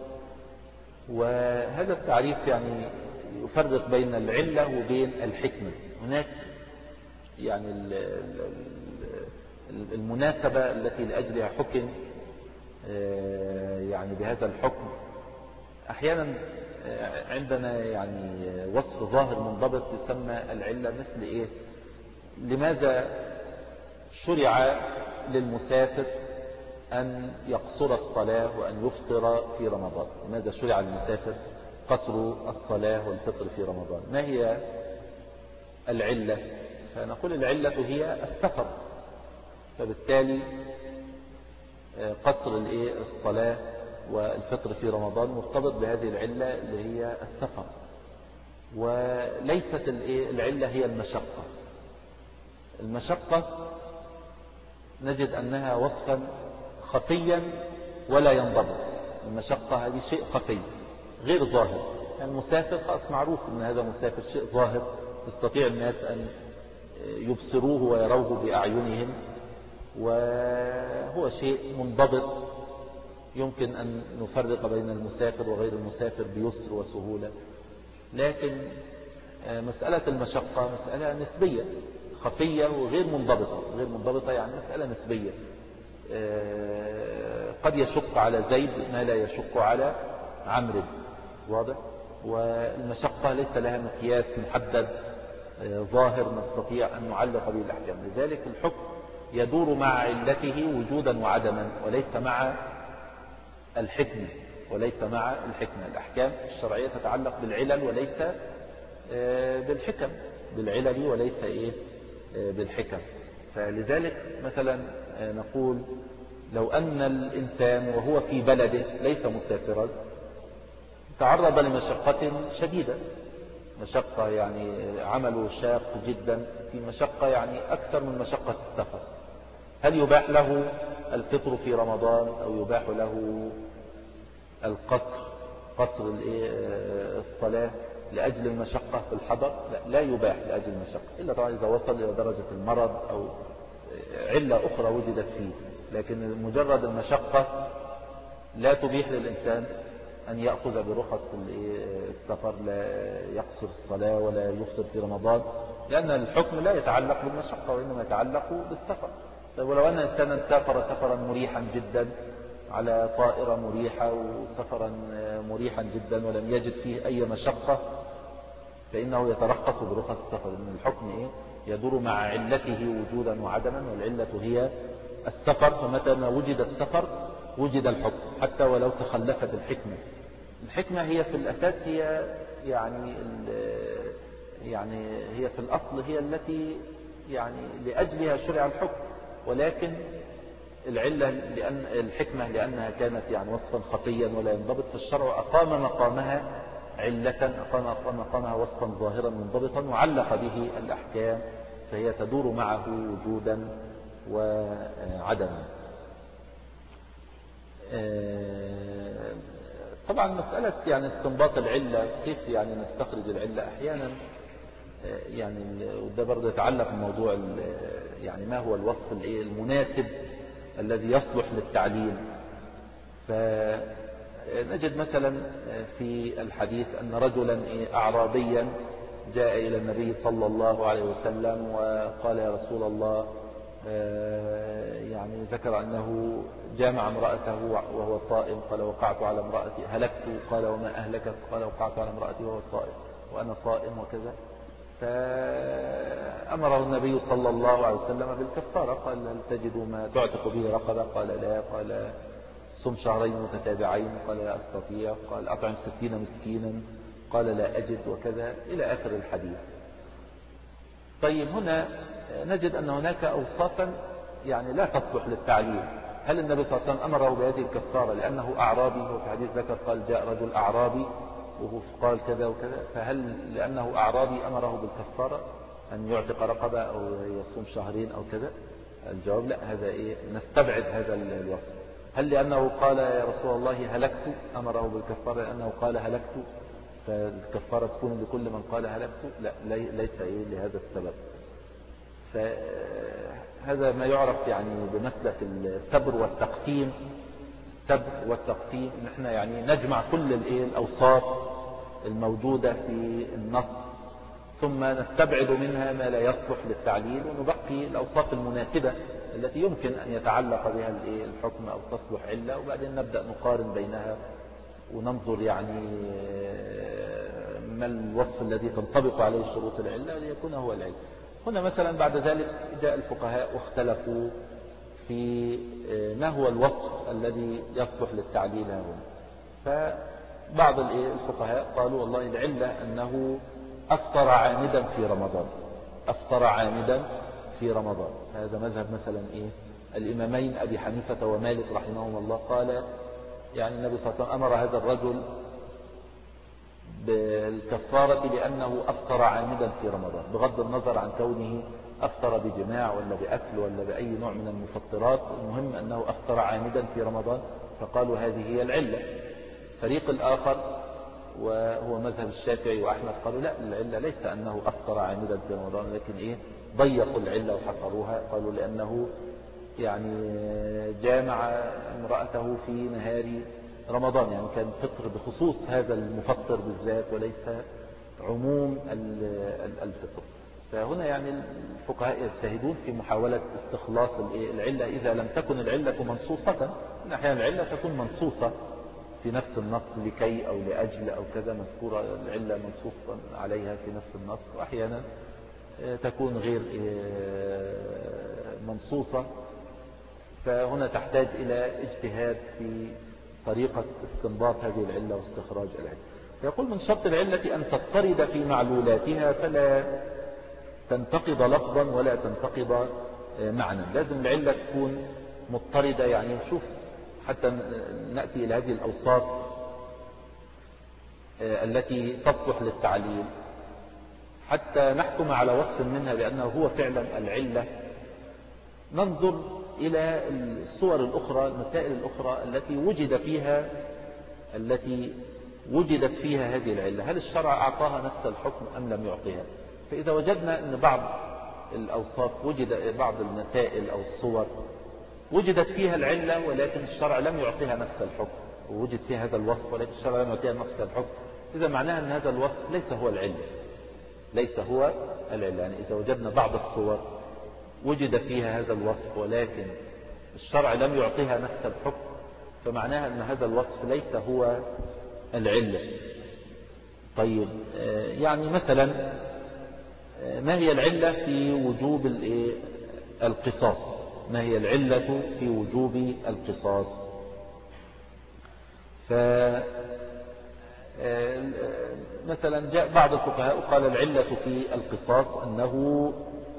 A: وهذا التعريف يعني يفرق بين العلة وبين الحكمة. هناك يعني المناسبة التي لأجلها حكم يعني بهذا الحكم. أحيانا عندنا يعني وصف ظاهر منضبط يسمى العلة، مثل إيه؟ لماذا شرع للمسافر أن يقصر الصلاة وأن يفطر في رمضان؟ لماذا شرع للمسافر قصر الصلاة والفطر في رمضان؟ ما هي العلة؟ فنقول العلة هي السفر، فبالتالي قصر الصلاة والفطر في رمضان مرتبط بهذه العلة اللي هي السفر. وليست العلة هي المشقة. المشقة نجد أنها وصفا خفيا ولا ينضبط. المشقة هذه شيء خفي غير ظاهر، يعني المسافر خلاص معروف أن هذا مسافر، شيء ظاهر يستطيع الناس أن يبصروه ويروه بأعينهم، وهو شيء منضبط يمكن أن نفرق بين المسافر وغير المسافر بيسر وسهولة. لكن مسألة المشقة مسألة نسبية، خفية وغير منضبطة. غير منضبطة يعني مسألة نسبية، قد يشق على زيد ما لا يشق على عمرو، واضح؟ والمشقة ليس لها مقياس محدد ظاهر نستطيع أن نعلق به الأحكام. لذلك الحكم يدور مع علته وجودا وعدما، وليس مع الحكمة وليس مع الحكمة. الأحكام الشرعية تتعلق بالعلل وليس بالحكم، بالعلل وليس إيه بالحكم. فلذلك مثلا نقول لو أن الإنسان وهو في بلده ليس مسافرا تعرض لمشقة شديدة، مشقة يعني عمله شاق جدا، في مشقة يعني أكثر من مشقة السفر، هل يباح له الفطر في رمضان أو يباح له القصر قصر الصلاة لأجل المشقة في الحضر؟ لا, لا يباح لأجل المشقة، إلا طبعا إذا وصل إلى درجة المرض أو علة أخرى وجدت فيه. لكن مجرد المشقة لا تبيح للإنسان أن يأخذ برخص السفر، لا يقصر الصلاة ولا يفطر في رمضان، لأن الحكم لا يتعلق بالمشقة وإنما يتعلق بالسفر. ولو أن إنسانا سافر سفرا مريحا جدا على طائرة مريحة وسفرا مريحا جدا ولم يجد فيه أي مشقة، فإنه يترخص برخص السفر، لأن الحكم إيه؟ يدور مع علته وجودا وعدما، والعلة هي السفر. فمتى ما وجد السفر وجد الحكم حتى ولو تخلفت الحكمة. الحكمة هي في الأساس هي يعني يعني هي في الأصل هي التي يعني لأجلها شرع الحكم، ولكن العلة لأن الحكمة لأنها كانت يعني وصفا خفيا ولا ينضبط، فالشرع أقام مقامها علة، أقام مقامها وصفا ظاهرا منضبطا وعلق به الأحكام، فهي تدور معه وجودا وعدما. طبعا مسألة يعني استنباط العلة، كيف يعني نستخرج العلة أحيانا يعني، وده برضه يتعلق بموضوع يعني ما هو الوصف المناسب الذي يصلح للتعليل. فنجد مثلا في الحديث أن رجلا أعرابيا جاء إلى النبي صلى الله عليه وسلم وقال يا رسول الله، يعني ذكر أنه جامع امرأته وهو صائم، قال وقعت على امرأتي هلكت، قال وما أهلكت، قال وقعت على امرأتي وهو صائم وأنا صائم وكذا. فأمره النبي صلى الله عليه وسلم بالكفارة، قال هل تجد ما تعتق به رقبة؟ قال لا. قال صم شهرين متتابعين، قال لا أستطيع. قال أطعم ستين مسكينا، قال لا أجد، وكذا إلى آخر الحديث. طيب هنا نجد أن هناك أوصافا يعني لا تصلح للتعليل. هل النبي صلى الله عليه وسلم أمره بهذه الكفارة لأنه أعرابي؟ وفي حديث ذكر قال جاء رجل أعرابي وهو قال كذا وكذا، فهل لأنه أعرابي أمره بالكفارة أن يعتق رقبة أو يصوم شهرين أو كذا؟ الجواب لا، هذا إيه، نستبعد هذا الوصف. هل لأنه قال يا رسول الله هلكت أمره بالكفارة لأنه قال هلكت فالكفارة تكون لكل من قال هلكت؟ لا، ليس إيه لهذا السبب. فهذا ما يعرف يعني بمسلك السبر والتقسيم. السبر والتقسيم نحن يعني نجمع كل الأوصاف الموجودة في النص ثم نستبعد منها ما لا يصلح للتعليل ونبقي الأوصاف المناسبة التي يمكن أن يتعلق بها الحكم أو تصلح علة، وبعدين نبدأ نقارن بينها وننظر يعني ما الوصف الذي تنطبق عليه شروط العلة ليكون هو العلة. هنا مثلا بعد ذلك جاء الفقهاء واختلفوا في ما هو الوصف الذي يصلح للتعليل هنا. فبعض الفقهاء قالوا والله العلة أنه أفطر عامدا في رمضان، أفطر عامدا في رمضان. هذا مذهب مثلا إيه الإمامين أبي حنيفة ومالك رحمهم الله. قال يعني النبي صلى الله عليه وسلم أمر هذا الرجل بالكفارة لأنه أفطر عامدا في رمضان، بغض النظر عن كونه أفطر بجماع ولا بأكل ولا بأي نوع من المفطرات، المهم أنه أفطر عامدا في رمضان، فقالوا هذه هي العلة. فريق الآخر وهو مذهب الشافعي وأحمد قالوا لا، العلة ليس أنه أفطر عامدا في رمضان، لكن إيه ضيقوا العلة وحصروها، قالوا لأنه يعني جامع امرأته في نهار رمضان، يعني كان فطر بخصوص هذا المفطر بالذات وليس عموم الفطر. فهنا يعني الفقهاء يجتهدون في محاولة استخلاص العلة إذا لم تكن العلة منصوصة. أحيانا العلة تكون منصوصة في نفس النص لكي أو لأجل أو كذا، مذكورة العلة منصوصا عليها في نفس النص، وأحيانا تكون غير منصوصة. فهنا تحتاج إلى اجتهاد في طريقة استنباط هذه العلة واستخراج العلة. يقول من شرط العلة أن تضطرد في معلولاتها فلا تنتقض لفظا ولا تنتقض معنى. لازم العلة تكون مضطردة، يعني نشوف حتى نأتي إلى هذه الأوصاف التي تصلح للتعليل حتى نحكم على وصف منها بأنه هو فعلا العلة. ننظر إلى الصور الأخرى، المسائل الأخرى التي وجد فيها التي وجدت فيها هذه العلة، هل الشرع أعطاها نفس الحكم أم لم يعطيها؟ فإذا وجدنا أن بعض الأوصاف وجد بعض المسائل أو الصور وجدت فيها العلة ولكن الشرع لم يعطيها نفس الحكم، ووجد فيها هذا الوصف ولكن الشرع لم يعطيها نفس الحكم، إذا معناها أن هذا الوصف ليس هو العلة، ليس هو العلة. يعني إذا وجدنا بعض الصور وجد فيها هذا الوصف ولكن الشرع لم يعطيها نفس الحكم، فمعناها أن هذا الوصف ليس هو العلة. طيب يعني مثلا ما هي العلة في وجوب القصاص؟ ما هي العلة في وجوب القصاص؟ ف مثلا جاء بعض الفقهاء قال العلة في القصاص أنه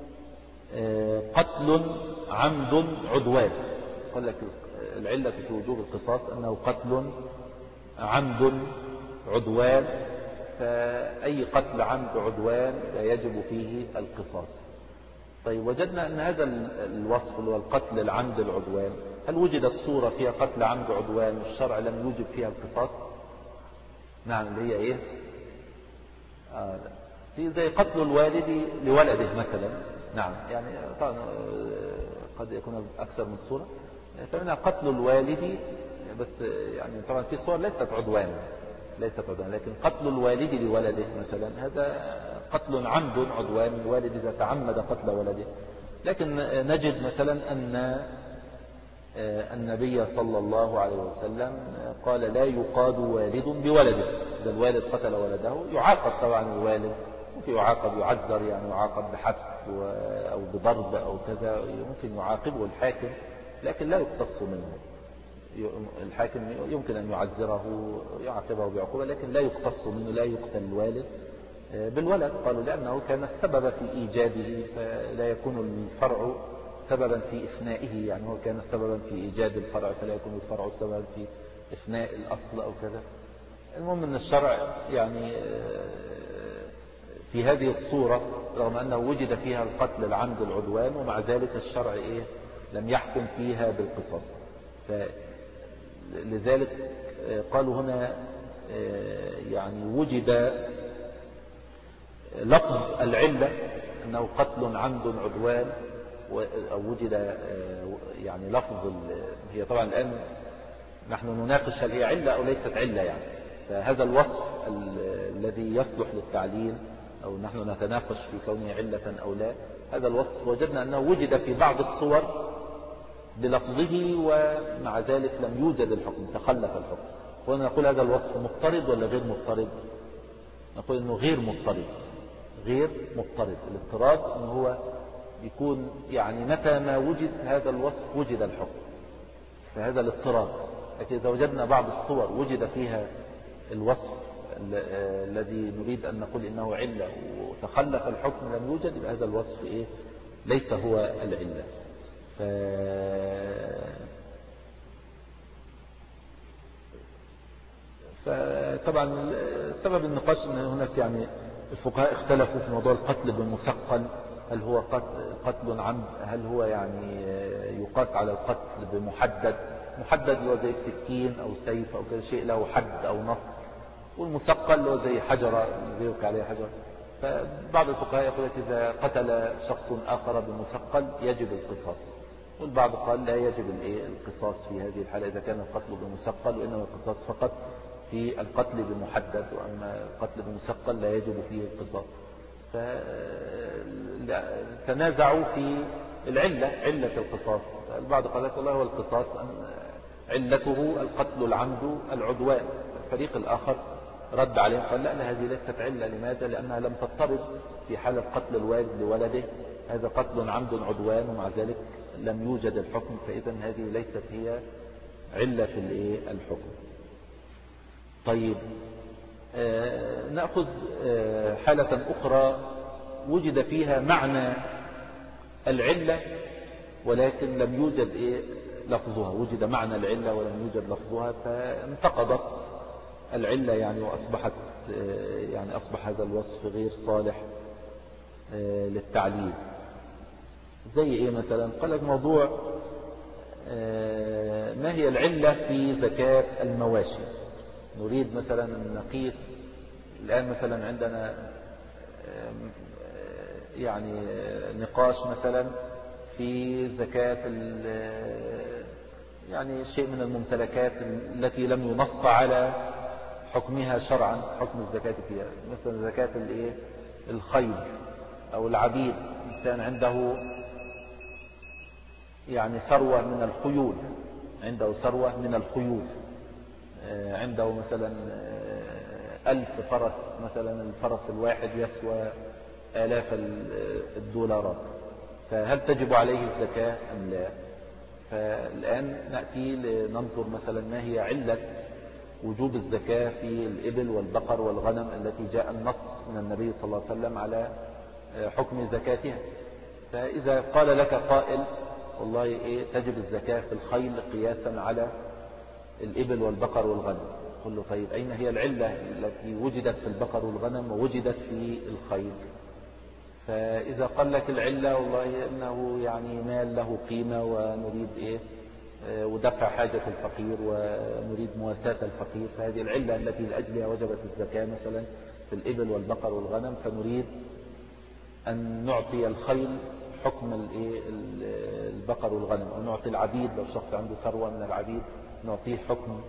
A: قتل عمد عدوان. قال لك العلة في وجوب القصاص أنه قتل عمد عدوان، فأي قتل عمد عدوان لا يجب فيه القصاص. طيب وجدنا أن هذا الوصف اللي هو القتل العمد العدوان، هل وجدت صورة فيها قتل عمد عدوان والشرع لم يوجب فيها القصاص؟ نعم، اللي هي ايه؟ آه في زي قتل الوالد لولده مثلا. نعم، يعني طبعا قد يكون أكثر من صورة، فمنها قتل الوالد، بس يعني طبعا في صور ليست عدوان ليست عدوان لكن قتل الوالد لولده مثلا هذا قتل عمد عدوان، الوالد إذا تعمد قتل ولده. لكن نجد مثلا أن النبي صلى الله عليه وسلم قال لا يقاد والد بولده. إذا الوالد قتل ولده يعاقب طبعا الوالد، ممكن يعاقب يعذر، يعني يعاقب بحبس أو بضرب أو كذا، ممكن يعاقبه الحاكم لكن لا يقتص منه. الحاكم يمكن أن يعذره يعاقبه بعقوبة لكن لا يقتص منه، لا يقتل الوالد بالولد. قالوا لأنه كان السبب في إيجاده، فلا يكون الفرع سببا في إفنائه، يعني هو كان سببا في إيجاد الفرع فلا يكون الفرع سببا في إفناء الأصل أو كذا. المهم أن الشرع يعني في هذه الصورة رغم أنه وجد فيها القتل العمد العدوان ومع ذلك الشرع إيه لم يحكم فيها بالقصاص. فلذلك قالوا هنا يعني وجد لفظ العلة أنه قتل عمد عدوان، أو وجد يعني لفظ، هي طبعا الآن نحن نناقش هل هي علة أو ليست علة يعني، فهذا الوصف الذي يصلح للتعليل أو نحن نتناقش في كونه علة أو لا، هذا الوصف وجدنا أنه وجد في بعض الصور بلفظه ومع ذلك لم يوجد الحكم، تخلف الحكم. وأنا نقول هذا الوصف مضطرد ولا غير مضطرد؟ نقول أنه غير مضطرد غير مضطرد. الاضطراد أنه هو يكون يعني متى ما وجد هذا الوصف وجد الحكم، فهذا الاضطراد. لكن إذا وجدنا بعض الصور وجد فيها الوصف الذي نريد أن نقول إنه علة وتخلف الحكم لم يوجد، يبقى هذا الوصف إيه ليس هو العلة. ف... فطبعا سبب النقاش أن هناك يعني الفقهاء اختلفوا في موضوع القتل بالمثقل، هل هو قتل عمد، هل هو يعني يقاس على القتل بمحدد، محدد اللي هو زي السكين أو سيف أو كذا شيء له حد أو نص، والمثقل اللي هو زي حجرة يلقى عليه حجرة. فبعض الفقهاء يقول لك إذا قتل شخص آخر بمثقل يجب القصاص، والبعض قال لا يجب القصاص في هذه الحالة إذا كان القتل بمثقل، وإنما القصاص فقط في القتل بمحدد، وأما القتل بمثقل لا يجب فيه القصاص. فتنازعوا في العلة، علة القصاص. البعض قال لك والله هو القصاص علته القتل العمد العدوان، الفريق الآخر رد عليه قال لا لا هذه ليست علة. لماذا؟ لأنها لم تضطرد في حالة قتل الوالد لولده، هذا قتل عمد عدوان ومع ذلك لم يوجد الحكم، فإذا هذه ليست هي علة الحكم. طيب آه نأخذ آه حالة أخرى وجد فيها معنى العلة ولكن لم يوجد إيه لفظها، وجد معنى العلة ولم يوجد لفظها، فانتقضت العلة يعني وأصبحت آه يعني أصبح هذا الوصف غير صالح آه للتعليل. زي إيه مثلا؟ قال لك موضوع آه ما هي العلة في زكاة المواشي. نريد مثلا أن نقيس الآن مثلا عندنا يعني نقاش مثلا في زكاة يعني شيء من الممتلكات التي لم ينص على حكمها شرعا، حكم الزكاة فيها، مثلا زكاة الايه الخيل أو العبيد. إنسان عنده يعني ثروة من الخيول، عنده ثروة من الخيول، عنده مثلا ألف فرس مثلا، الفرس الواحد يسوى آلاف الدولارات، فهل تجب عليه الزكاة أم لا؟ فالآن نأتي لننظر مثلا ما هي علة وجوب الزكاة في الإبل والبقر والغنم التي جاء النص من النبي صلى الله عليه وسلم على حكم زكاتها. فإذا قال لك قائل والله إيه تجب الزكاة في الخيل قياسا على الإبل والبقر والغنم، قل له طيب أين هي العلة التي وجدت في البقر والغنم ووجدت في الخيل؟ فإذا قال لك العلة والله إنه يعني مال له قيمة ونريد إيه ودفع حاجة الفقير ونريد مواساة الفقير، فهذه العلة التي لأجلها وجبت الزكاة مثلا في الإبل والبقر والغنم، فنريد أن نعطي الخيل حكم البقر والغنم، أو نعطي العبيد لو شخص عنده ثروة من العبيد نعطيه حكم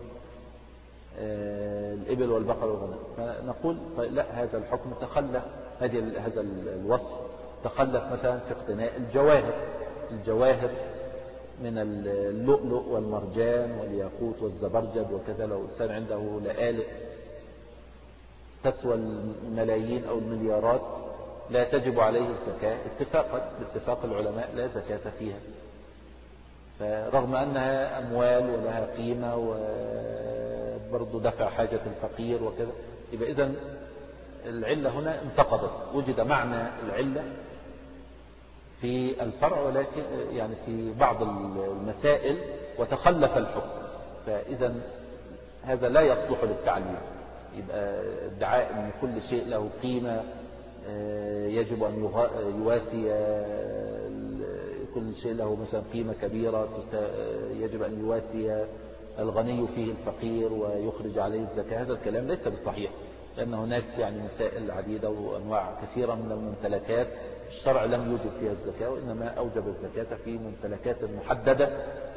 A: الإبل والبقر والغنم. فنقول طيب لا، هذا الحكم تخلف، هذا الوصف تخلف مثلا في اقتناء الجواهر، الجواهر من اللؤلؤ والمرجان والياقوت والزبرجد وكذا، لو إنسان عنده لآلئ تسوى الملايين أو المليارات لا تجب عليه الزكاة اتفاقا باتفاق العلماء، لا زكاة فيها، فرغم أنها أموال ولها قيمة وبرضو دفع حاجة الفقير وكذا. يبقى إذن العلة هنا انتقضت، وجد معنى العلة في الفرع ولكن يعني في بعض المسائل وتخلف الحكم، فإذا هذا لا يصلح للتعليم. يبقى ادعاء أن كل شيء له قيمة يجب أن يواسي، كل شيء له مثلا قيمة كبيرة يجب أن يواسي الغني فيه الفقير ويخرج عليه الزكاة، هذا الكلام ليس بالصحيح، لأن هناك يعني مسائل عديدة وأنواع كثيرة من الممتلكات الشرع لم يوجب فيها الزكاة، وإنما أوجب الزكاة في ممتلكات محددة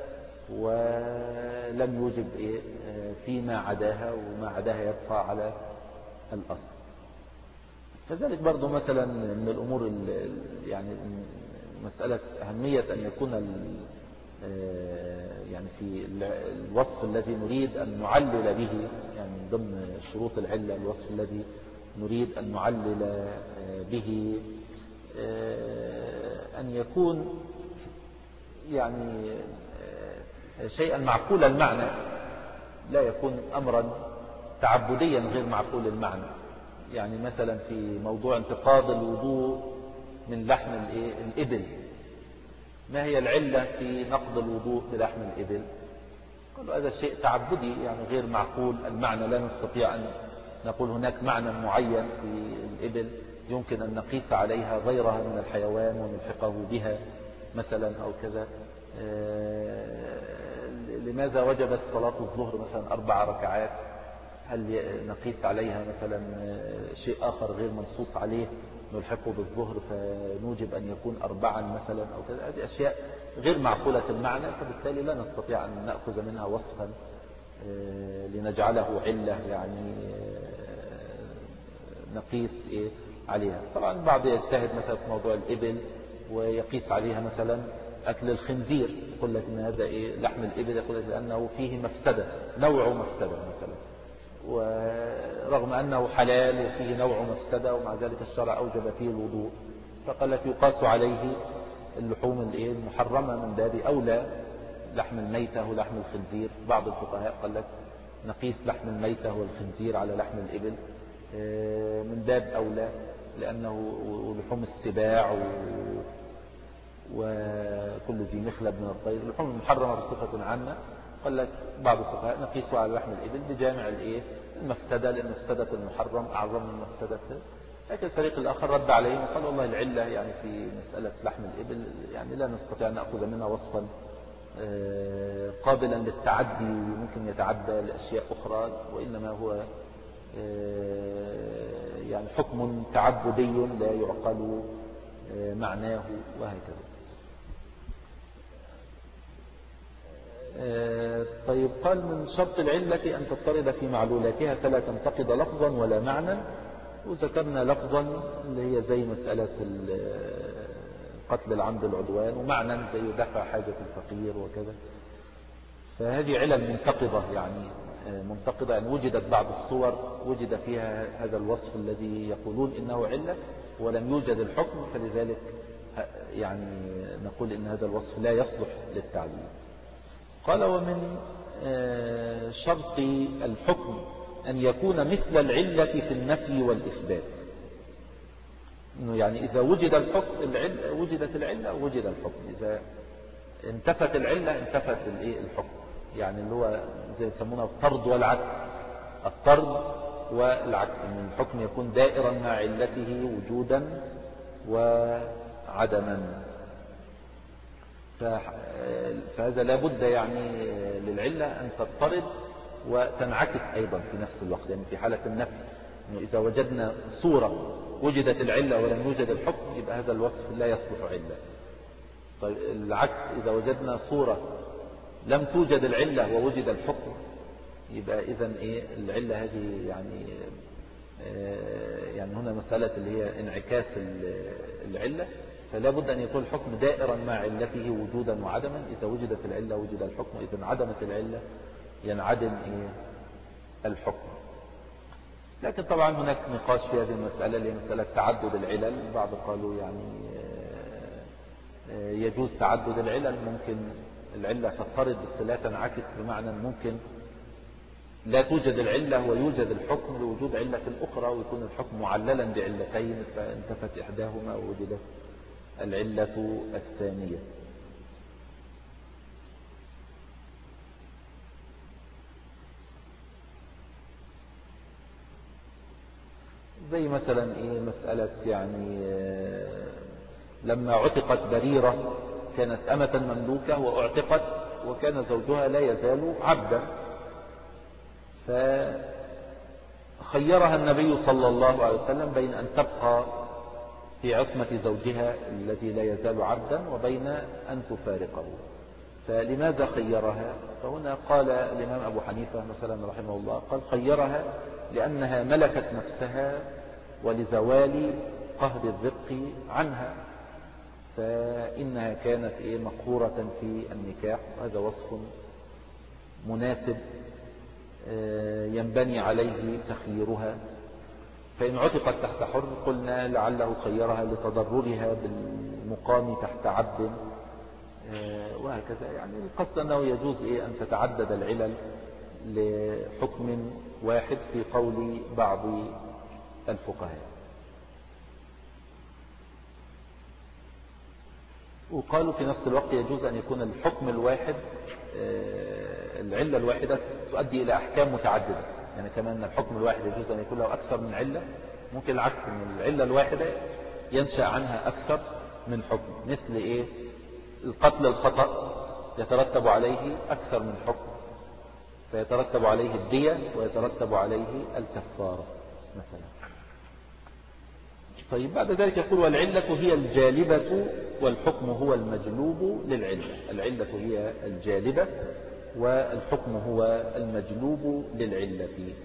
A: ولم يوجب إيه فيما عداها، وما عداها يبقى على الأصل. كذلك برضو مثلا من الأمور يعني مسألة أهمية أن يكون يعني في الوصف الذي نريد أن نعلل به، يعني ضمن شروط العلة الوصف الذي نريد أن نعلل به أن يكون يعني شيئا معقول المعنى، لا يكون أمرا تعبديا غير معقول المعنى. يعني مثلا في موضوع انتقاض الوضوء من لحم الإبل، ما هي العلة في نقض الوضوء بلحم الإبل؟ قالوا هذا شيء تعبدي يعني غير معقول المعنى، لا نستطيع أن نقول هناك معنى معين في الإبل يمكن أن نقيس عليها غيرها من الحيوان ونلحقه بها مثلا أو كذا. لماذا وجبت صلاة الظهر مثلا أربع ركعات؟ هل نقيس عليها مثلا شيء آخر غير منصوص عليه نلحقه بالظهر فنوجب أن يكون أربعا مثلا أو كذا؟ هذه أشياء غير معقولة المعنى، فبالتالي لا نستطيع أن نأخذ منها وصفا لنجعله علة يعني نقيس عليها. طبعا بعض يجتهد مثلا في موضوع الإبل ويقيس عليها مثلا أكل الخنزير، يقول لك إن هذا إيه لحم الإبل، يقول لك لأنه فيه مفسدة، نوع مفسدة مثلا، ورغم أنه حلال وفيه نوع مفسدة ومع ذلك الشرع أوجب فيه الوضوء، فقال لك يقاس عليه اللحوم المحرمة من باب أولى لحم الميتة ولحم الخنزير. بعض الفقهاء قال لك نقيس لحم الميتة والخنزير على لحم الإبل من باب أولى، لأنه لحوم السباع وكل ذي مخلب من الطير اللحوم المحرمة بصفة عامة. قال لك بعض الفقهاء نقيسه على لحم الإبل بجامع الإيه المفسدة، لأن مفسدة المحرم أعظم من مفسدة. لكن الفريق الآخر رد عليهم وقال والله العلة يعني في مسألة لحم الإبل يعني لا نستطيع أن نأخذ منها وصفا قابلا للتعدي ممكن يتعدى لأشياء أخرى، وإنما هو يعني حكم تعبدي لا يعقل معناه وهكذا. طيب قال من شرط العلة أن تضطرد في معلولاتها فلا تنتقد لفظا ولا معنى، وذكرنا لفظا اللي هي زي مسألة قتل العمد العدوان، ومعنى زي دفع حاجة الفقير وكذا. فهذه علل منتقضة يعني منتقضة أن وجدت بعض الصور وجد فيها هذا الوصف الذي يقولون إنه علة ولم يوجد الحكم، فلذلك يعني نقول إن هذا الوصف لا يصلح للتعليل. قال ومن شرط الحكم أن يكون مثل العلة في النفي والإثبات، إنه يعني إذا وجد الحكم العلة وجدت العلة وجد الحكم، إذا انتفت العلة انتفت الحكم، يعني اللي هو زي يسمونه الطرد والعكس، الطرد والعكس، إن الحكم يكون دائرا مع علته وجودا وعدما. فهذا لا بد يعني للعلة أن تضطرد وتنعكس أيضا في نفس الوقت، يعني في حالة النفي إنه إذا وجدنا صورة وجدت العلة ولم يوجد الحكم يبقى هذا الوصف لا يصلح علة. طيب العكس، إذا وجدنا صورة لم توجد العلة ووجد الحكم يبقى إذن إيه العلة هذه يعني آه يعني هنا مسألة اللي هي انعكاس العلة، فلا بد أن يكون الحكم دائرا مع علته وجودا وعدما، إذا وجدت العلة وجد الحكم، إذا انعدمت العلة ينعدم إيه الحكم. لكن طبعا هناك نقاش في هذه المسألة اللي هي مسألة تعدد العلل. بعض قالوا يعني يجوز تعدد العلل، ممكن العلة تضطرد بس لا تنعكس، بمعنى ممكن لا توجد العلة ويوجد الحكم لوجود علة الأخرى، ويكون الحكم معللا بعلتين فانتفت إحداهما ووجدت العلة الثانية. زي مثلا إيه مسألة يعني لما عتقت بريرة كانت أمة مملوكة وأعتقت وكان زوجها لا يزال عبدا، فخيرها النبي صلى الله عليه وسلم بين أن تبقى في عصمة زوجها الذي لا يزال عبدا وبين أن تفارقه. فلماذا خيرها؟ فهنا قال الإمام أبو حنيفة مثلا رحمه الله قال خيرها لأنها ملكت نفسها ولزوال قهر الرق عنها، فإنها كانت إيه مقهورة في النكاح، وهذا وصف مناسب ينبني عليه تخييرها. فإن عتقت تحت حر قلنا لعله خيرها لتضررها بالمقام تحت عبد، وهكذا. يعني القصد أنه يجوز إيه أن تتعدد العلل لحكم واحد في قول بعض الفقهاء. وقالوا في نفس الوقت يجوز أن يكون الحكم الواحد العلة الواحدة تؤدي إلى أحكام متعددة، يعني كمان الحكم الواحد يجوز أن يكون له أكثر من علة، ممكن العكس من العلة الواحدة ينشأ عنها أكثر من حكم، مثل إيه القتل الخطأ يترتب عليه أكثر من حكم، فيترتب عليه الدية ويترتب عليه الكفارة مثلا. طيب بعد ذلك يقول والعلة هي الجالبة والحكم هو المجلوب للعلة. العلة هي الجالبة والحكم هو المجلوب للعلة.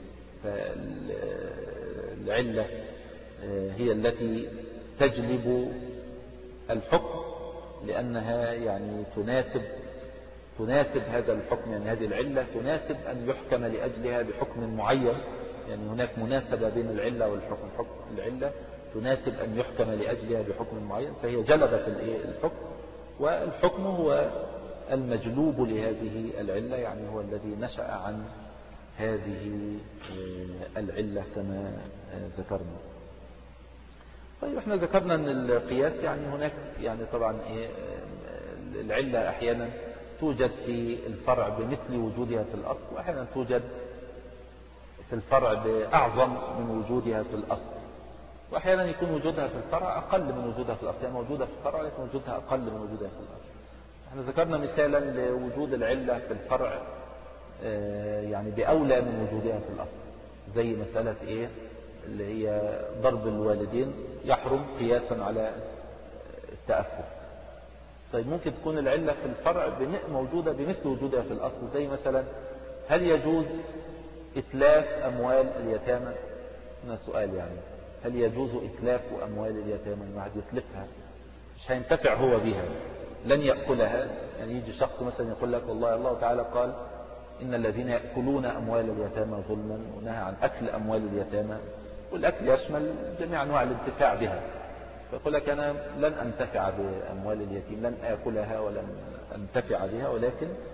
A: فالعلة هي التي تجلب الحكم لأنها يعني تناسب تناسب هذا الحكم، يعني هذه العلة تناسب أن يحكم لأجلها بحكم معين، يعني هناك مناسبة بين العلة والحكم. حكم العلة تناسب أن يحكم لأجلها بحكم معين، فهي جلبت الحكم، والحكم هو المجلوب لهذه العلة، يعني هو الذي نشأ عن هذه العلة كما ذكرنا. طيب احنا ذكرنا أن القياس يعني هناك يعني طبعا إيه العلة أحيانا توجد في الفرع بمثل وجودها في الأصل، وأحيانا توجد في الفرع بأعظم من وجودها في الأصل، وأحيانا يكون وجودها في الفرع أقل من وجودها في الأصل، يعني موجودة في الفرع لكن وجودها أقل من وجودها في الأصل. احنا ذكرنا مثالا لوجود العلة في الفرع يعني بأولى من وجودها في الأصل، زي مسألة إيه اللي هي ضرب الوالدين يحرم قياسا على التأفف. طيب ممكن تكون العلة في الفرع موجودة بمثل وجودها في الأصل، زي مثلا هل يجوز إتلاف أموال اليتامى؟ هنا سؤال، يعني هل يجوز إتلاف أموال اليتامى؟ الواحد يتلفها مش هينتفع هو بها، لن يأكلها. يعني يجي شخص مثلا يقول لك والله الله تعالى قال إن الذين يأكلون أموال اليتامى ظلما، ونهى عن أكل أموال اليتامى، والأكل يشمل جميع أنواع الانتفاع بها، فيقول لك أنا لن أنتفع بأموال اليتيم، لن آكلها ولن أنتفع بها، ولكن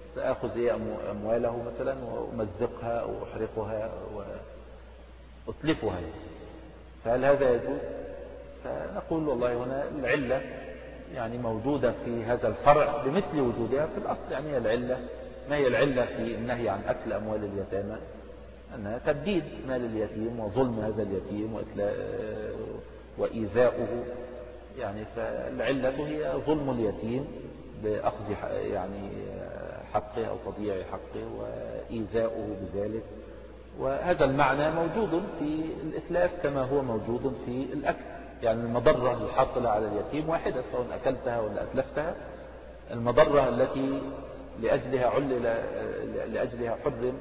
A: سأخذ إيه أمواله مثلا وأمزقها أو أحرقها وأتلفها، فهل هذا يجوز؟ فنقول والله هنا العلة يعني موجودة في هذا الفرع بمثل وجودها في الأصل. يعني العلة ما هي العلة في النهي عن أكل أموال اليتامى؟ أنها تبديد مال اليتيم وظلم هذا اليتيم وإيذاؤه. يعني فالعلة هي ظلم اليتيم بأخذ يعني حقه أو تضييع حقه وإيذاؤه بذلك. وهذا المعنى موجود في الإتلاف كما هو موجود في الأكل. يعني المضرة الحاصلة على اليتيم واحدة، سواء أكلتها ولا أتلفتها. المضرة التي لأجلها علل لأجلها حرم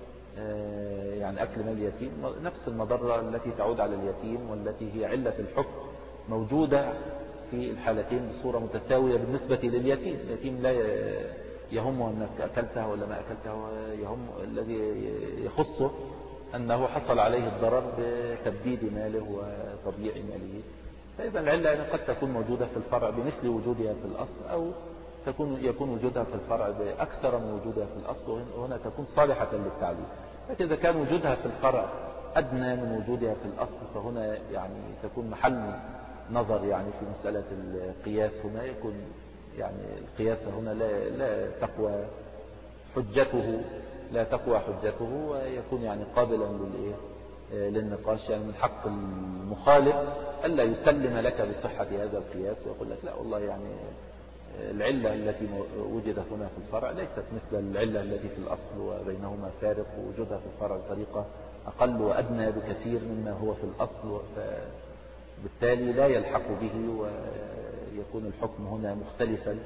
A: يعني أكل مال اليتيم نفس المضرة التي تعود على اليتيم والتي هي علة الحكم موجودة في الحالتين بصورة متساوية بالنسبة لليتيم. اليتيم لا يهم أنك أكلتها ولا ما أكلتها، يهم الذي يخصه أنه حصل عليه الضرر بتبديد ماله وتضييع ماله. فإذا العلة قد تكون موجودة في الفرع بمثل وجودها في الأصل، أو تكون يكون وجودها في الفرع بأكثر من وجودها في الأصل، وهنا تكون صالحة للتعليل. لكن إذا كان وجودها في الفرع أدنى من وجودها في الأصل فهنا يعني تكون محل نظر يعني في مسألة القياس. هنا يكون يعني القياس هنا لا, لا تقوى حجته لا تقوى حجته ويكون يعني قابلا للإيه للنقاش. يعني من حق المخالف ألا يسلم لك بصحة هذا القياس ويقول لك لا والله يعني العلة التي وجدت هنا في الفرع ليست مثل العلة التي في الأصل وبينهما فارق، ووجودها في الفرع بطريقة أقل وأدنى بكثير مما هو في الأصل، بالتالي لا يلحق به ويكون الحكم هنا مختلفا.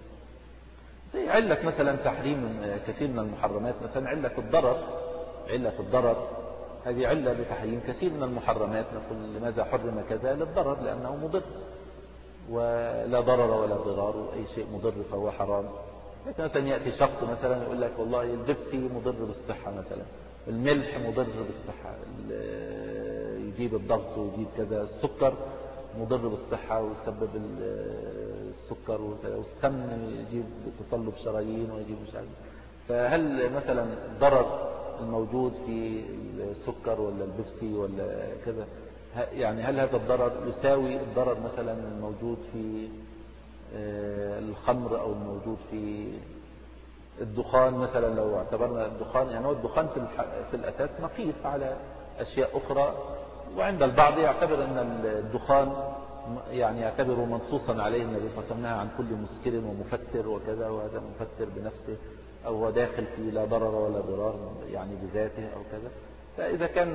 A: زي علة مثلا تحريم كثير من المحرمات، مثلا علة الضرر. علة الضرر هذه علة بتحريم كثير من المحرمات. نقول لماذا حرم كذا؟ للضرر، لأنه مضر، ولا ضرر ولا ضرار، وأي شيء مضر فهو حرام. لكن مثلا يأتي شخص مثلا يقول لك والله البيبسي مضر بالصحة مثلا، الملح مضر بالصحة، يجيب الضغط ويجيب كذا، السكر مضر بالصحة ويسبب السكر والسمن يجيب تصلب شرايين ويجيب مش عارف. فهل مثلا الضرر الموجود في السكر ولا البيبسي ولا كذا يعني هل هذا الضرر يساوي الضرر مثلا الموجود في الخمر أو الموجود في الدخان مثلا؟ لو اعتبرنا الدخان يعني هو الدخان في الأساس مقيس على أشياء أخرى، وعند البعض يعتبر أن الدخان يعني يعتبر منصوصا عليه النبي صلى الله عليه وسلم عن كل مسكر ومفتر وكذا، وهذا مفتر بنفسه أو هو داخل في لا ضرر ولا ضرار يعني بذاته أو كذا. فإذا كان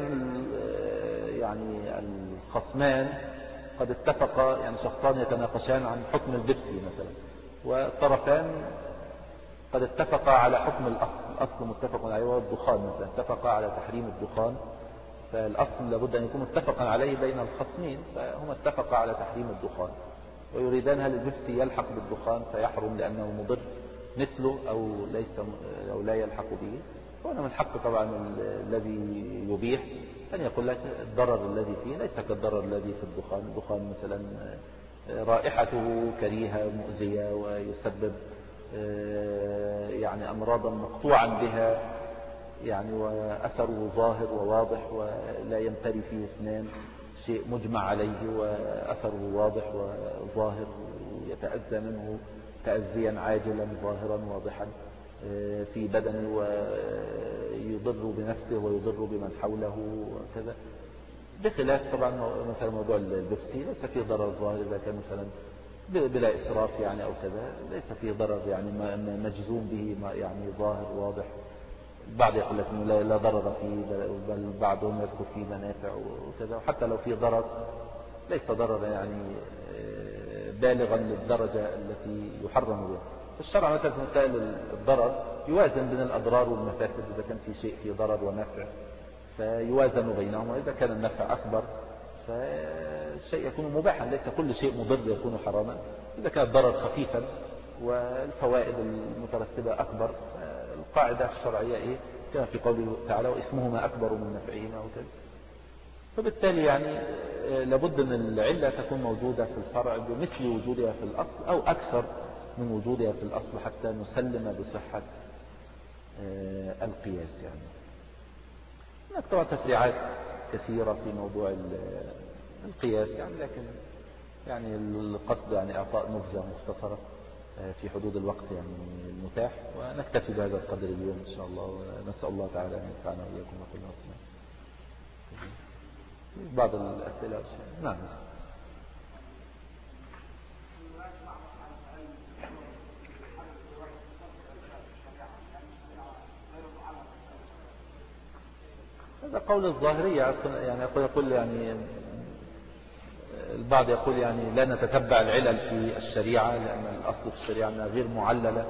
A: يعني الخصمان قد اتفقا، يعني شخصان يتناقشان عن حكم البيبسي مثلا، والطرفان قد اتفقا على حكم الأصل، الأصل متفق عليه وهو الدخان مثلا، اتفقا على تحريم الدخان، فالأصل لابد أن يكون متفقا عليه بين الخصمين، فهم اتفقا على تحريم الدخان ويريدان هل البيبسي يلحق بالدخان فيحرم لأنه مضر مثله أو ليس أو لا يلحق به. وأنا من حق طبعا الذي يبيح أن يقول لك الضرر الذي فيه ليس كالضرر الذي في الدخان. الدخان مثلا رائحته كريهة مؤذية ويسبب يعني أمراضا مقطوعا بها يعني وأثره ظاهر وواضح ولا يمتري فيه اثنان، شيء مجمع عليه وأثره واضح وظاهر ويتأذى منه تأذيا عاجلا ظاهرا واضحا في بدنه ويضر بنفسه ويضر بمن حوله وكذا، بخلاف طبعا مثلا موضوع البيبسي ليس فيه ضرر ظاهر إذا كان مثلا بلا إسراف يعني أو كذا، ليس فيه ضرر يعني مجزوم به يعني ظاهر واضح. بعض يقول لك لا, لا ضرر فيه، بل بعضهم يذكر فيه منافع وكذا، وحتى لو فيه ضرر ليس ضرر يعني بالغا للدرجة التي يحرم بها. الشرع مثلا في مسائل الضرر يوازن بين الأضرار والمفاسد، إذا كان في شيء فيه ضرر ونفع فيوازن بينهم، وإذا كان النفع أكبر فالشيء يكون مباحا، ليس كل شيء مضر يكون حراما. إذا كان الضرر خفيفا والفوائد المترتبة أكبر، القاعدة الشرعية إيه كما في قوله تعالى واسمهما أكبر من نفعهما وكذا. فبالتالي يعني لابد أن العلة تكون موجودة في الفرع بمثل وجودها في الأصل أو أكثر من وجودها في الأصل حتى نسلم بصحة القياس. يعني هناك طبعا تفريعات كثيرة في موضوع القياس يعني، لكن يعني القصد يعني إعطاء نبذة مختصرة في حدود الوقت يعني المتاح، ونكتفي بهذا القدر اليوم إن شاء الله، ونسأل الله تعالى أن ينفعنا وإياكم وكل مسلم. بعض الأسئلة. نعم. هذا قول الظاهرية يعني، يقول يعني البعض يقول يعني لا نتتبع العلل في الشريعة لأن الأصل في الشريعة أنها غير معللة.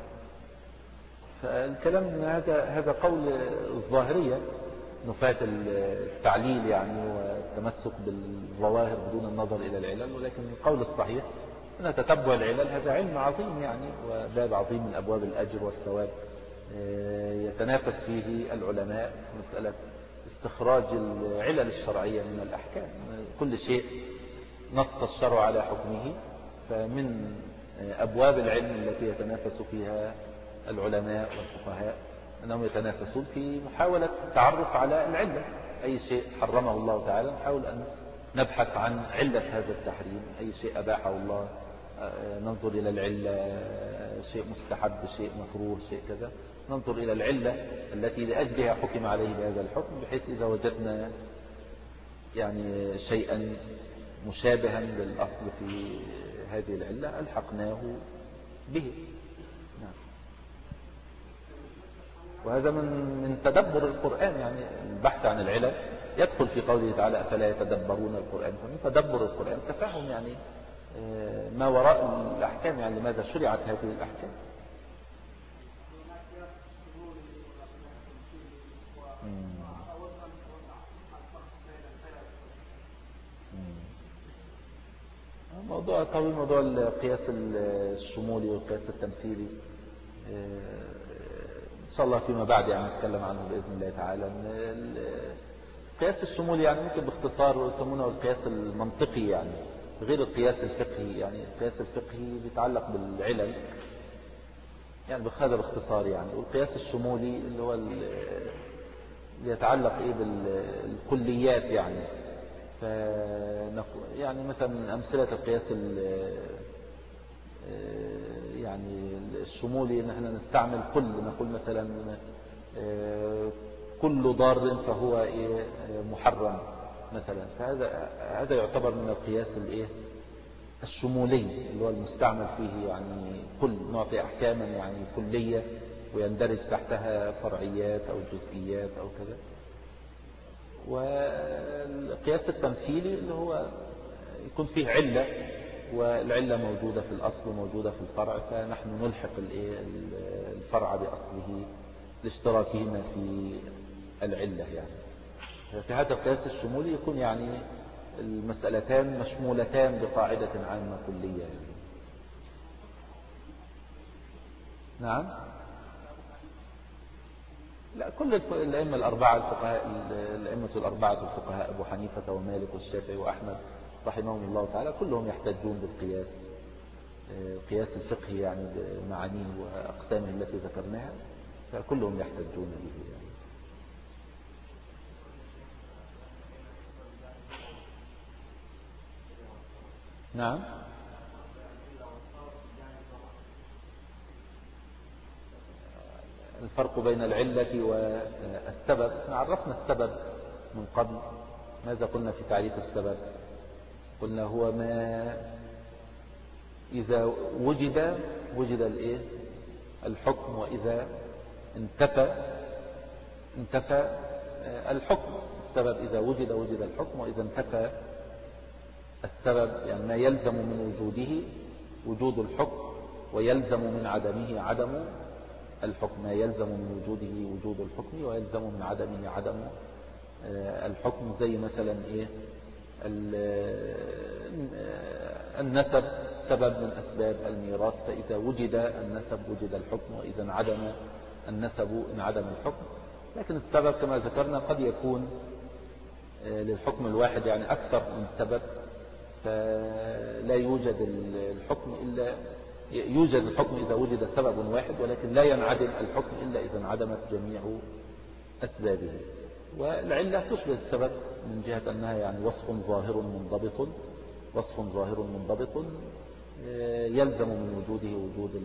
A: فالكلام هذا هذا قول الظاهرية، نفاة التعليل يعني والتمسك بالظواهر بدون النظر إلى العلل. ولكن القول الصحيح أن تتبع العلل هذا علم عظيم يعني، وباب عظيم من أبواب الأجر والثواب يتنافس فيه العلماء مسألة استخراج العلل الشرعية من الأحكام. كل شيء نص الشرع على حكمه، فمن أبواب العلم التي يتنافس فيها العلماء والفقهاء أنهم يتنافسون في محاولة التعرف على العلة. أي شيء حرمه الله تعالى نحاول أن نبحث عن علة هذا التحريم، أي شيء أباحه الله ننظر إلى العلة، شيء مستحب، شيء مكروه، شيء كذا، ننظر إلى العلة التي لأجلها حكم عليه بهذا الحكم، بحيث إذا وجدنا يعني شيئا مشابها للأصل في هذه العلة ألحقناه به. نعم. وهذا من من تدبر القرآن يعني، البحث عن العلل يدخل في قوله تعالى أفلا يتدبرون القرآن. فمن تدبر القرآن تفهم يعني ما وراء الأحكام، يعني لماذا شرعت هذه الأحكام. موضوع طويل، موضوع القياس الشمولي والقياس التمثيلي إن شاء الله فيما بعد يعني نتكلم عنه بإذن الله تعالى. القياس الشمولي يعني ممكن باختصار يسمونه القياس المنطقي يعني، غير القياس الفقهي. يعني القياس الفقهي بيتعلق بالعلل يعني بهذا باختصار يعني، والقياس الشمولي اللي هو اللي يتعلق ايه بالكليات يعني. ف يعني مثلا من امثله القياس يعني الشمولي ان احنا نستعمل كل، نقول مثلا كل ضار فهو ايه محرم مثلا. فهذا هذا يعتبر من القياس الايه الشمولي اللي هو المستعمل فيه يعني كل، نعطي احكاما يعني كليه ويندرج تحتها فرعيات او جزئيات او كذا. والقياس التمثيلي اللي هو يكون فيه علة، والعلة موجودة في الأصل وموجودة في الفرع، فنحن نلحق الفرع بأصله لاشتراكهما في العلة يعني. في هذا القياس الشمولي يكون يعني المسألتان مشمولتان بقاعدة عامة كلية يعني. نعم. لا، كل الأئمة الأربعة الفقهاء، الأئمة الأربعة الفقهاء أبو حنيفة ومالك والشافعي وأحمد رحمهم الله تعالى كلهم يحتجون بالقياس، القياس الفقهي يعني بمعانيه وأقسامه التي ذكرناها، فكلهم يحتجون به يعني. نعم. الفرق بين العلة والسبب، عرفنا السبب من قبل. ماذا قلنا في تعريف السبب؟ قلنا هو ما إذا وجد وجد الايه الحكم، وإذا انتفى انتفى الحكم. السبب إذا وجد وجد الحكم، وإذا انتفى السبب يعني ما يلزم من وجوده وجود الحكم، ويلزم من عدمه عدم الحكم. ما يلزم من وجوده وجود الحكم، ويلزم من عدمه عدم الحكم. زي مثلا ايه النسب سبب من أسباب الميراث، فإذا وجد النسب وجد الحكم، وإذا انعدم النسب انعدم الحكم. لكن السبب كما ذكرنا قد يكون للحكم الواحد يعني أكثر من سبب، فلا يوجد الحكم إلا يوجد الحكم إذا وجد سبب واحد، ولكن لا ينعدم الحكم إلا إذا انعدمت جميع أسبابه. والعلة تشبه السبب من جهة أنها يعني وصف ظاهر منضبط، وصف ظاهر منضبط يلزم من وجوده وجود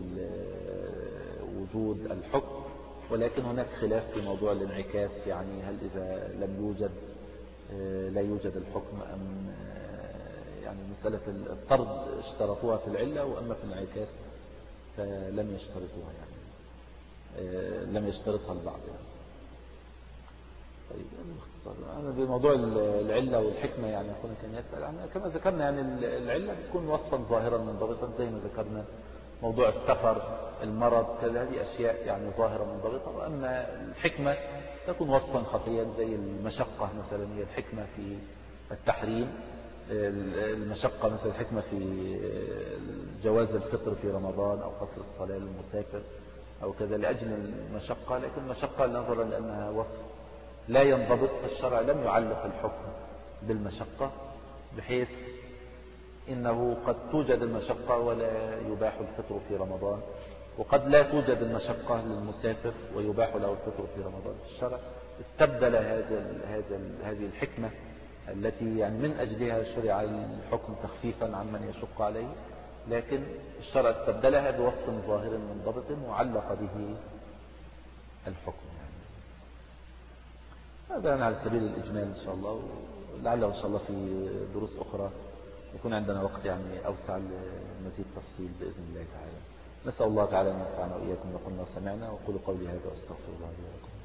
A: وجود الحكم. ولكن هناك خلاف في موضوع الانعكاس، يعني هل إذا لم يوجد لا يوجد الحكم أم يعني مسألة الطرد اشترطوها في العلة، وأما في الانعكاس فلم يشترطوها، يعني لم يشترطها البعض يعني. طيب أنا بموضوع العلة والحكمة يعني أخونا كان يسأل عنها، كما ذكرنا يعني العلة بتكون وصفا ظاهرا منضبطا زي ما ذكرنا، موضوع السفر المرض كذا، هذه أشياء يعني ظاهرة منضبطة. وأما الحكمة تكون وصفا خفيا زي المشقة مثلا، هي الحكمة في التحريم، المشقة مثل الحكمة في جواز الفطر في رمضان أو قصر الصلاة للمسافر أو كذا لأجل المشقة. لكن المشقة نظرا لأنها وصف لا ينضبط، فالشرع لم يعلق الحكم بالمشقة، بحيث إنه قد توجد المشقة ولا يباح الفطر في رمضان، وقد لا توجد المشقة للمسافر ويباح له الفطر في رمضان. الشرع استبدل هذا هذا هذه الحكمة التي يعني من أجلها شرع الحكم تخفيفا عن من يشق عليه، لكن الشرع استبدلها بوصف ظاهر منضبط وعلق به الحكم. يعني هذا على سبيل الإجمال إن شاء الله، ولعله إن شاء الله في دروس أخرى يكون عندنا وقت يعني أوسع لمزيد تفصيل بإذن الله تعالى. نسأل الله تعالى أن ينفعنا وإياكم بما قلنا وسمعنا، وقولوا قولي هذا وأستغفر الله لي ولكم.